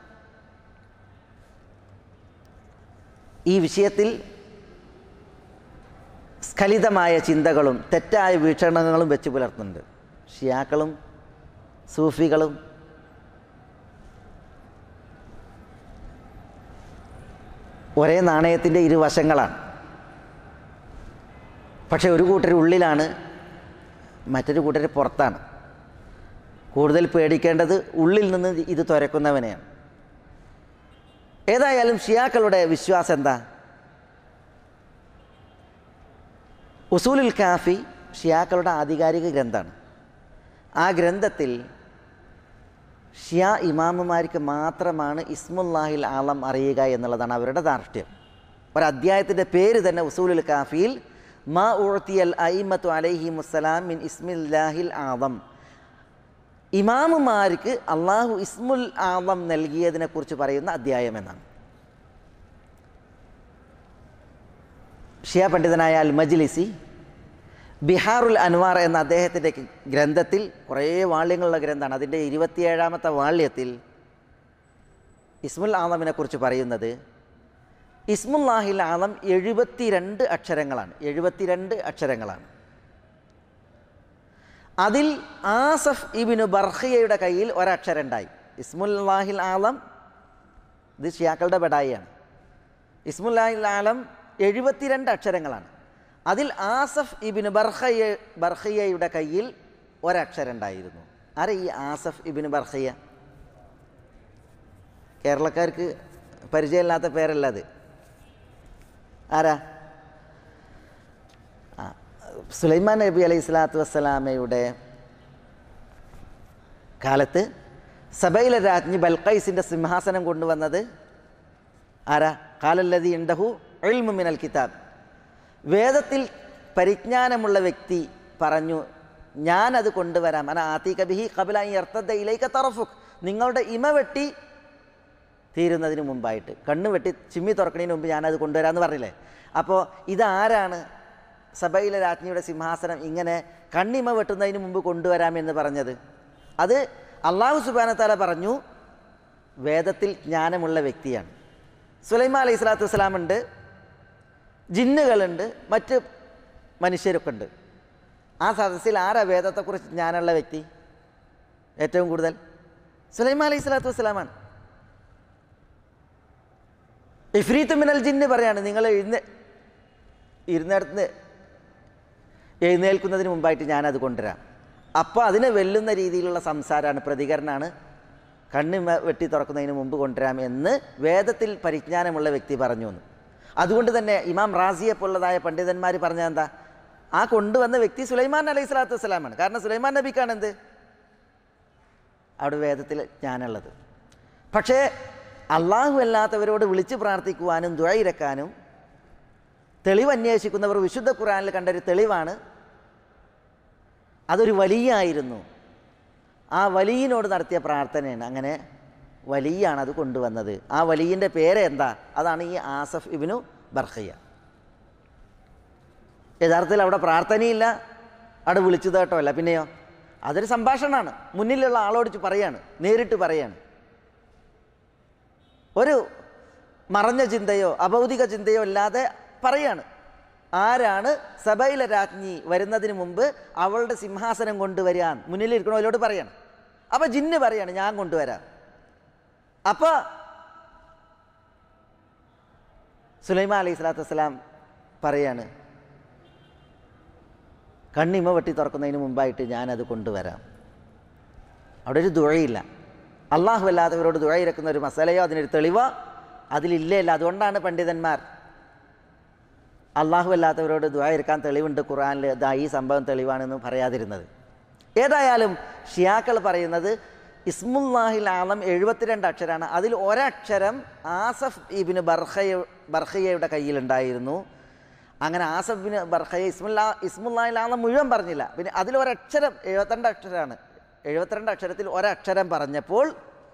ഈ വിഷയത്തിൽ സ്ഖലിതമായ ചിന്തകളും തെറ്റായ വീക്ഷണങ്ങളും വെച്ച് പുലർത്തുന്നുണ്ട്. ഷിയാക്കളും സൂഫികളും ഒരേ നാണയത്തിൻ്റെ ഇരുവശങ്ങളാണ്. പക്ഷേ ഒരു കൂട്ടർ ഉള്ളിലാണ്, മറ്റൊരു കൂട്ടർ പുറത്താണ്. കൂടുതൽ പേടിക്കേണ്ടത് ഉള്ളിൽ നിന്ന് ഇത് തുരക്കുന്നവനെയാണ്. ഏതായാലും ഷിയാക്കളുടെ വിശ്വാസം എന്താ? ഉസൂലുൽ കാഫി ഷിയാക്കളുടെ ആധികാരിക ഗ്രന്ഥമാണ്. ആ ഗ്രന്ഥത്തിൽ ഷിയാ ഇമാമുമാർക്ക് മാത്രമാണ് ഇസ്മുല്ലാഹിൽ ആളം അറിയുക എന്നുള്ളതാണ് അവരുടെ ധാർഷ്ട്യം. ഒരധ്യായത്തിൻ്റെ പേര് തന്നെ ഉസൂലുൽ കാഫിയിൽ മാ ഉഅ്തിയൽ അയിമ്മത്തു അലൈഹിമുസ്സലാം മിൻ ഇസ്മില്ലാഹിൽ ആദം, ഇമാമുമാർക്ക് അള്ളാഹു ഇസ്മുൽ ആദം നൽകിയതിനെക്കുറിച്ച് പറയുന്ന അധ്യായം എന്നാണ്. ഷിയ പണ്ഡിതനായ അൽ മജ്ലിസി ബിഹാറുൽ അൻവാർ എന്ന അദ്ദേഹത്തിൻ്റെ ഗ്രന്ഥത്തിൽ, കുറേ വാള്യങ്ങളുള്ള ഗ്രന്ഥമാണ്, അതിൻ്റെ ഇരുപത്തിയേഴാമത്തെ വാള്യത്തിൽ ഇസ്മുൽ ആദമിനെ കുറിച്ച് പറയുന്നത് ഇസ്മുല്ലാഹിൽ ആദം എഴുപത്തിരണ്ട് അക്ഷരങ്ങളാണ്. എഴുപത്തിരണ്ട് അക്ഷരങ്ങളാണ്. അതിൽ ആസഫ് ഇബ്നു ബർഖിയയുടെ കയ്യിൽ ഒരക്ഷരം ഉണ്ടായി. ഇസ്മുല്ലാഹിൽ ആദം ഇത് ഷിയാക്കളുടെ ബഡായിയാണ്. ഇസ്മുല്ലാഹിൽ ആലം എഴുപത്തിരണ്ട് അക്ഷരങ്ങളാണ്. അതിൽ ആസഫ് ഇബ്നു ബർഖിയ ബർഖിയയുടെ കയ്യിൽ ഒരക്ഷരം ഉണ്ടായിരുന്നു. ആരാ ഈ ആസഫ് ഇബ്നു ബർഖിയ? കേരളക്കാർക്ക് പരിചയമില്ലാത്ത പേരല്ല അത്. ആരാ? ആ സുലൈമാൻ നബി അലൈഹി സ്വലാത്തു വസ്സലാമയുടെ കാലത്ത് സബയിലെ രാജ്ഞി ബൽഖൈസിൻ്റെ സിംഹാസനം കൊണ്ടുവന്നത് ആരാ? ഖാലല്ലദീ ഇൻദഹു ഇൽമു മിനൽ കിതാബ്, വേദത്തിൽ പരിജ്ഞാനമുള്ള വ്യക്തി പറഞ്ഞു, ഞാനത് കൊണ്ടുവരാം. അന ആതീക ബിഹി ഖബ്ല അൻ യർതദ്ദ ഇലൈക തറഫുക്, നിങ്ങളുടെ ഇമ വെട്ടി തീരുന്നതിന് മുമ്പായിട്ട്, കണ്ണ് വെട്ടി ചിമ്മി തുറക്കുന്നതിന് മുമ്പ് ഞാനത് കൊണ്ടുവരാമെന്ന് പറഞ്ഞില്ലേ? അപ്പോൾ ഇതാരാണ് സബയിലെ രാജ്ഞിയുടെ സിംഹാസനം ഇങ്ങനെ കണ്ണിമ വെട്ടുന്നതിന് മുമ്പ് കൊണ്ടുവരാമെന്ന് പറഞ്ഞത്? അത് അള്ളാഹു സുബ്ഹാനഹു വ തആല പറഞ്ഞു, വേദത്തിൽ ജ്ഞാനമുള്ള വ്യക്തിയാണ്. സുലൈമാൻ അലൈഹി സ്വലാത്തു വസ്സലാം ഉണ്ട്, ജിന്നുകളുണ്ട്, മറ്റ് മനുഷ്യരൊക്കെ ഉണ്ട്. ആ സദസ്സിൽ ആരാ വേദത്തെക്കുറിച്ച് ജ്ഞാനമുള്ള വ്യക്തി? ഏറ്റവും കൂടുതൽ സുലൈമാൻ അലൈഹി സ്വലാത്തു വസ്സലാമാണ്. ഇഫ്രീത്ത് മിനൽ ജിന്ന് പറയാണ്, നിങ്ങൾ എഴുന്ന ഇരുന്നിടത്ത് എഴുന്നേൽക്കുന്നതിന് മുമ്പായിട്ട് ഞാനത് കൊണ്ടുവരാം. അപ്പോൾ അതിനെ വെല്ലുന്ന രീതിയിലുള്ള സംസാരമാണ്, പ്രതികരണമാണ്, കണ്ണ് വെട്ടി തുറക്കുന്നതിന് മുമ്പ് കൊണ്ടുവരാം എന്ന് വേദത്തിൽ പരിജ്ഞാനമുള്ള വ്യക്തി പറഞ്ഞു എന്ന്. അതുകൊണ്ട് തന്നെ ഇമാം റാസിയെ പോലുള്ളതായ പണ്ഡിതന്മാർ പറഞ്ഞത് എന്താ? ആ കൊണ്ടുവന്ന വ്യക്തി സുലൈമാൻ അലൈഹി സ്വലാത്തു വസ്സലാമാണ്. കാരണം സുലൈമാൻ നബിക്കാണ് എന്ത് അവിടെ വേദത്തിൽ ജ്ഞാനമുള്ളത്. പക്ഷേ അള്ളാഹു അല്ലാത്തവരോട് വിളിച്ച് പ്രാർത്ഥിക്കുവാനും ദുആ ഇരക്കാനും തെളിവ് അന്വേഷിക്കുന്നവർ വിശുദ്ധ ഖുർആനിൽ കണ്ടൊരു തെളിവാണ്. അതൊരു വലിയായിരുന്നു. ആ വലിയിനോട് നടത്തിയ പ്രാർത്ഥനയാണ്. അങ്ങനെ വലിയാണ് അത് കൊണ്ടുവന്നത്. ആ വലിയിൻ്റെ പേര് എന്താ? അതാണ് ഈ ആസഫ് ഇബ്നു ബർഖിയ. യഥാർത്ഥത്തിൽ അവിടെ പ്രാർത്ഥനയില്ല, അവിടെ വിളിച്ചു കേട്ടോല്ല. പിന്നെയോ അതൊരു സംഭാഷണമാണ്. മുന്നിലുള്ള ആളോട് പറയാണ്, നേരിട്ട് പറയാണ്. ഒരു മറഞ്ഞ ചിന്തയോ അഭൗതിക ചിന്തയോ അല്ലാതെ പറയാണ്. ആരാണ് സബയിലെ രാജ്ഞി വരുന്നതിന് മുമ്പ് അവളുടെ സിംഹാസനം കൊണ്ടുവരാൻ മുന്നിലിരിക്കണവരോട് പറയാണ്. അപ്പം ജിന്ന് പറയാണ്, ഞാൻ കൊണ്ടുവരാം. അപ്പോൾ സുലൈമാൻ അലൈഹി സ്വലാത്തു വസ്സലാം പറയാണ്, കണ്ണിമ വെട്ടി തുറക്കുന്നതിന് മുമ്പായിട്ട് ഞാനത് കൊണ്ടുവരാം. അവിടെ ഒരു ദുആയില്ല. അള്ളാഹു അല്ലാത്തവരോട് ദുആ ഇരക്കുന്ന ഒരു മസലയോ അതിനൊരു തെളിവോ അതിലില്ലേ ഇല്ല. അതുകൊണ്ടാണ് പണ്ഡിതന്മാർ അള്ളാഹു അല്ലാത്തവരോട് ദുആ ഇരക്കാൻ തെളിവുണ്ട് ഖുർആനിൽ, ദാ ഈ സംഭവം തെളിവാണെന്ന് പറയാതിരുന്നത്. ഏതായാലും ഷിയാക്കൾ പറയുന്നത് ഇസ്മുല്ലാഹിൽ ആലം എഴുപത്തിരണ്ട് അക്ഷരമാണ്. അതിൽ ഒരക്ഷരം ആസഫ് ഇബ്നു ബർഖയ ബർഖിയയുടെ കയ്യിലുണ്ടായിരുന്നു. അങ്ങനെ ആസഫ് ഇബ്നു ബർഖിയ ഇസ്മുല്ലാ ഇസ്മുല്ലാഹിൽ ആലം മുഴുവൻ പറഞ്ഞില്ല. പിന്നെ അതിലൊരക്ഷരം എഴുപത്തിരണ്ട് അക്ഷരമാണ്. എഴുപത്തിരണ്ട് അക്ഷരത്തിൽ ഒരക്ഷരം പറഞ്ഞപ്പോൾ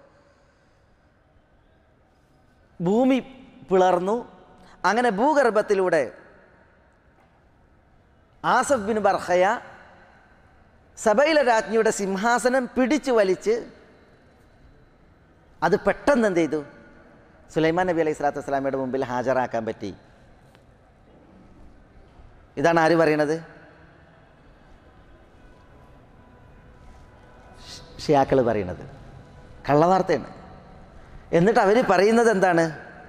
ഭൂമി പിളർന്നു. അങ്ങനെ ഭൂഗർഭത്തിലൂടെ ആസഫ് ബിൻ ബർഖയ സബയിലെ രാജ്ഞിയുടെ സിംഹാസനം പിടിച്ചു വലിച്ച് അത് പെട്ടെന്ന് എന്ത് ചെയ്തു? സുലൈമാൻ നബി അലൈഹി സ്വലാത്തു വസ്സലാമയുടെ മുമ്പിൽ ഹാജരാക്കാൻ പറ്റി. ഇതാണ് ആര് പറയണത്? ഷിയാക്കൾ പറയണത്. കള്ളവാർത്തയാണ്. എന്നിട്ട് അവർ പറയുന്നത് എന്താണ്?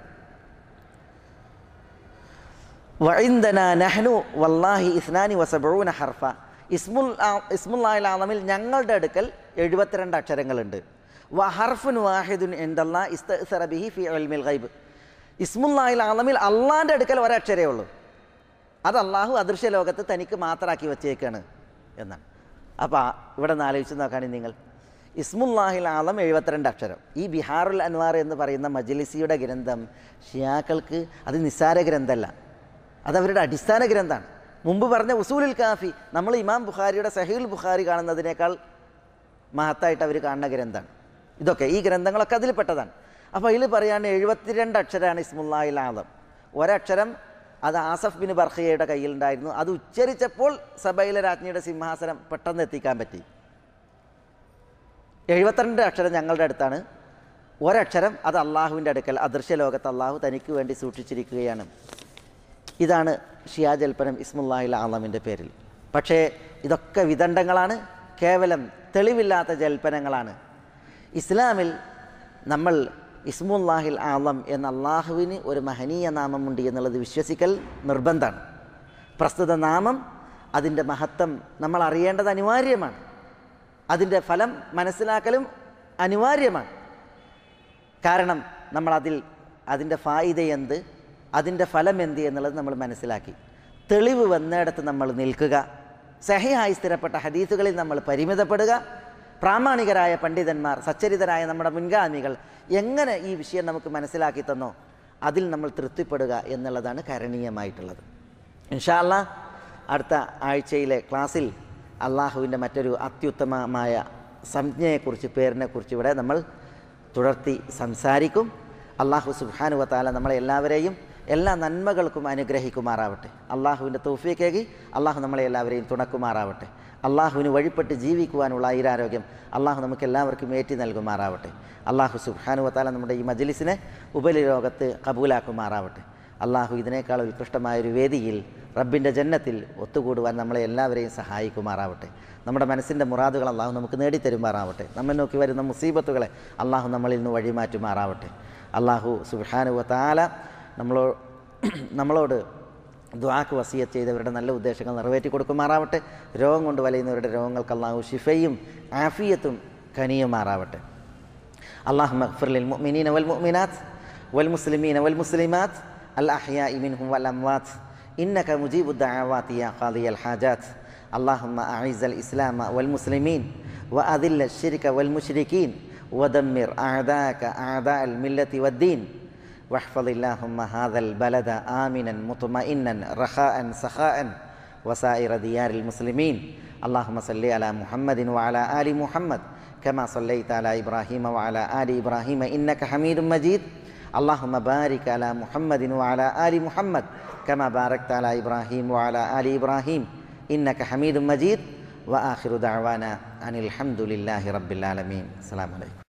വഇന്ദന നഹ്നു വല്ലാഹി ഇസ്നാനി വസബഊന ഹർഫ. ഇസ്മുൽ ഇസ്മുല്ലാഹിൽ ആളമിൽ ഞങ്ങളുടെ അടുക്കൽ എഴുപത്തിരണ്ട് അക്ഷരങ്ങളുണ്ട്. വ ഹർഫുൻ വാഹിദുൻ ഇൻദല്ലാഹി ഇസ്തഅ്സറ ബിഹി ഫി ഇൽമിൽ ഗൈബ്. ഇസ്മുല്ലാഹിൽ ആളമിൽ അള്ളാൻ്റെ അടുക്കൽ ഒരക്ഷരേ ഉള്ളൂ. അത് അള്ളാഹു അദൃശ്യ ലോകത്ത് തനിക്ക് മാത്രമാക്കി വെച്ചേക്കാണ് എന്നാണ്. അപ്പോൾ ഇവിടെ നിന്ന് ആലോചിച്ച് നോക്കുകയാണെങ്കിൽ നിങ്ങൾ, ഇസ്മുല്ലാഹിൽ ആളം എഴുപത്തിരണ്ട് അക്ഷരം. ഈ ബിഹാറുൽ അൻവാർ എന്ന് പറയുന്ന മജ്ലിസിയുടെ ഗ്രന്ഥം ഷിയാക്കൾക്ക് അത് നിസ്സാര ഗ്രന്ഥമല്ല, അതവരുടെ അടിസ്ഥാന ഗ്രന്ഥമാണ്. മുമ്പ് പറഞ്ഞ ഉസൂലുൽ കാഫി നമ്മൾ ഇമാം ബുഖാരിയുടെ സഹീഹുൽ ബുഖാരി കാണുന്നതിനേക്കാൾ മഹത്തായിട്ട് അവർ കാണുന്ന ഗ്രന്ഥമാണ്. ഇതൊക്കെ ഈ ഗ്രന്ഥങ്ങളൊക്കെ അതിൽ പെട്ടതാണ്. അപ്പോൾ അതിൽ പറയുകയാണ് എഴുപത്തിരണ്ട് അക്ഷരമാണ് ഇസ്മുല്ലാഹിൽ ആളം. ഒരക്ഷരം അത് ആസഫ് ബിൻ ബർഖിയയുടെ കയ്യിലുണ്ടായിരുന്നു. അത് ഉച്ചരിച്ചപ്പോൾ സബയിലെ രാജ്ഞിയുടെ സിംഹാസനം പെട്ടെന്ന് എത്തിക്കാൻ പറ്റി. എഴുപത്തിരണ്ട് അക്ഷരം ഞങ്ങളുടെ അടുത്താണ്, ഒരക്ഷരം അത് അള്ളാഹുവിൻ്റെ അടുക്കൽ അദൃശ്യ ലോകത്ത് അള്ളാഹു തനിക്ക് വേണ്ടി സൂക്ഷിച്ചിരിക്കുകയാണ്. ഇതാണ് ഷിയാ ജൽപ്പനം ഇസ്മുല്ലാഹിൽ ആളമിൻ്റെ പേരിൽ. പക്ഷേ ഇതൊക്കെ വിദണ്ഡങ്ങളാണ്, കേവലം തെളിവില്ലാത്ത ജൽപ്പനങ്ങളാണ്. ഇസ്ലാമിൽ നമ്മൾ ഇസ്മുല്ലാഹിൽ ആളം എന്ന അള്ളാഹുവിന് ഒരു മഹനീയ നാമമുണ്ട് എന്നുള്ളത് വിശ്വസിക്കൽ നിർബന്ധമാണ്. പ്രസ്തുത നാമം, അതിൻ്റെ മഹത്വം നമ്മൾ അറിയേണ്ടത് അനിവാര്യമാണ്. അതിൻ്റെ ഫലം മനസ്സിലാക്കലും അനിവാര്യമാണ്. കാരണം നമ്മളതിൽ അതിൻ്റെ ഫായിദ എന്ത്, അതിൻ്റെ ഫലം എന്ത് എന്നുള്ളത് നമ്മൾ മനസ്സിലാക്കി തെളിവ് വന്നിടത്ത് നമ്മൾ നിൽക്കുക, സഹിഹായി സ്ഥിരപ്പെട്ട ഹദീസുകളിൽ നമ്മൾ പരിമിതപ്പെടുക, പ്രാമാണികരായ പണ്ഡിതന്മാർ, സച്ചരിതരായ നമ്മുടെ മുൻഗാമികൾ എങ്ങനെ ഈ വിഷയം നമുക്ക് മനസ്സിലാക്കി തന്നോ അതിൽ നമ്മൾ തൃപ്തിപ്പെടുക എന്നുള്ളതാണ് കരണീയമായിട്ടുള്ളത്. ഇൻഷാ അല്ലാഹ് അടുത്ത ആഴ്ചയിലെ ക്ലാസ്സിൽ അള്ളാഹുവിൻ്റെ മറ്റൊരു അത്യുത്തമമായ സംജ്ഞയെക്കുറിച്ച്, പേരിനെക്കുറിച്ച് ഇവിടെ നമ്മൾ തുടർത്തി സംസാരിക്കും. അള്ളാഹു സുബ്ഹാനഹു വ തആല നമ്മളെ എല്ലാവരെയും എല്ലാ നന്മകൾക്കും അനുഗ്രഹിക്കുമാറാവട്ടെ. അള്ളാഹുവിൻ്റെ തൗഫീഖേകി അള്ളാഹു നമ്മളെ എല്ലാവരെയും തുണക്കുമാറാവട്ടെ. അള്ളാഹുവിന് വഴിപ്പെട്ട് ജീവിക്കുവാനുള്ള ഐരാരോഗ്യം അള്ളാഹു നമുക്ക് എല്ലാവർക്കും ഏറ്റി നൽകുമാറാവട്ടെ. അള്ളാഹു സുബ്ഹാനഹു വ തആല നമ്മുടെ ഈ മജ്ലിസിനെ ഉപരിലോകത്ത് കബൂലാക്കുമാറാവട്ടെ. അള്ളാഹു ഇതിനേക്കാൾ ഉത്കൃഷ്ടമായൊരു വേദിയിൽ റബ്ബിൻ്റെ ജന്നത്തിൽ ഒത്തുകൂടുവാൻ നമ്മളെ എല്ലാവരെയും സഹായിക്കുമാറാവട്ടെ. നമ്മുടെ മനസ്സിൻ്റെ മുറാദുകൾ അള്ളാഹു നമുക്ക് നേടിത്തരുമാറാവട്ടെ. നമ്മെ നോക്കി വരുന്ന മുസീബത്തുകളെ അള്ളാഹു നമ്മളിൽ നിന്ന് വഴിമാറ്റുമാറാവട്ടെ. അള്ളാഹു സുബ്ഹാനഹു വ തആല നമ്മളോ നമ്മളോട് ദുആക്ക് വസിയത്ത് ചെയ്തവരുടെ നല്ല ഉദ്ദേശങ്ങൾ നിറവേറ്റി കൊടുക്കുമാറാവട്ടെ. രോഗം കൊണ്ട് വലയുന്നവരുടെ രോഗങ്ങൾക്ക് അള്ളാഹു ശിഫയും ആഫിയത്തും കനിയുമാറാവട്ടെ. അല്ലാഹുമ്മ ഗ്ഫിർ ലിൽ മുഅ്മിനീന വൽ മുഅ്മിനാത്ത് വൽ മുസ്ലിമീന വൽ മുസ്ലിമാത്ത് അൽ അഹ്യാഇ മിൻഹും വൽ അംവാത്ത് ഇന്നക മുജീബുദ് ദഅവാതി യാ ഖാദിയൽ ഹാജാത്ത്. അല്ലാഹുമ്മ അഇസ്സൽ ഇസ്ലാമ വൽ മുസ്ലിമീൻ വഅദില്ല അശ്ശിർക വൽ മുശ്രികീൻ വദമ്മിർ അഅദാക അഅദാഅൽ മില്ലത്തി വദ്ദീൻ واحفظ اللهم هذا البلد آمنا مطمئنا رخاء سخاء وسائر ديار المسلمين. اللهم صل على محمد وعلى آل محمد كما صليت على إبراهيم وعلى آل إبراهيم إنك حميد مجيد. اللهم بارك على محمد وعلى آل محمد كما باركت على إبراهيم وعلى آل إبراهيم إنك حميد مجيد. وآخر دعوانا أن الحمد لله رب العالمين. السلام عليكم.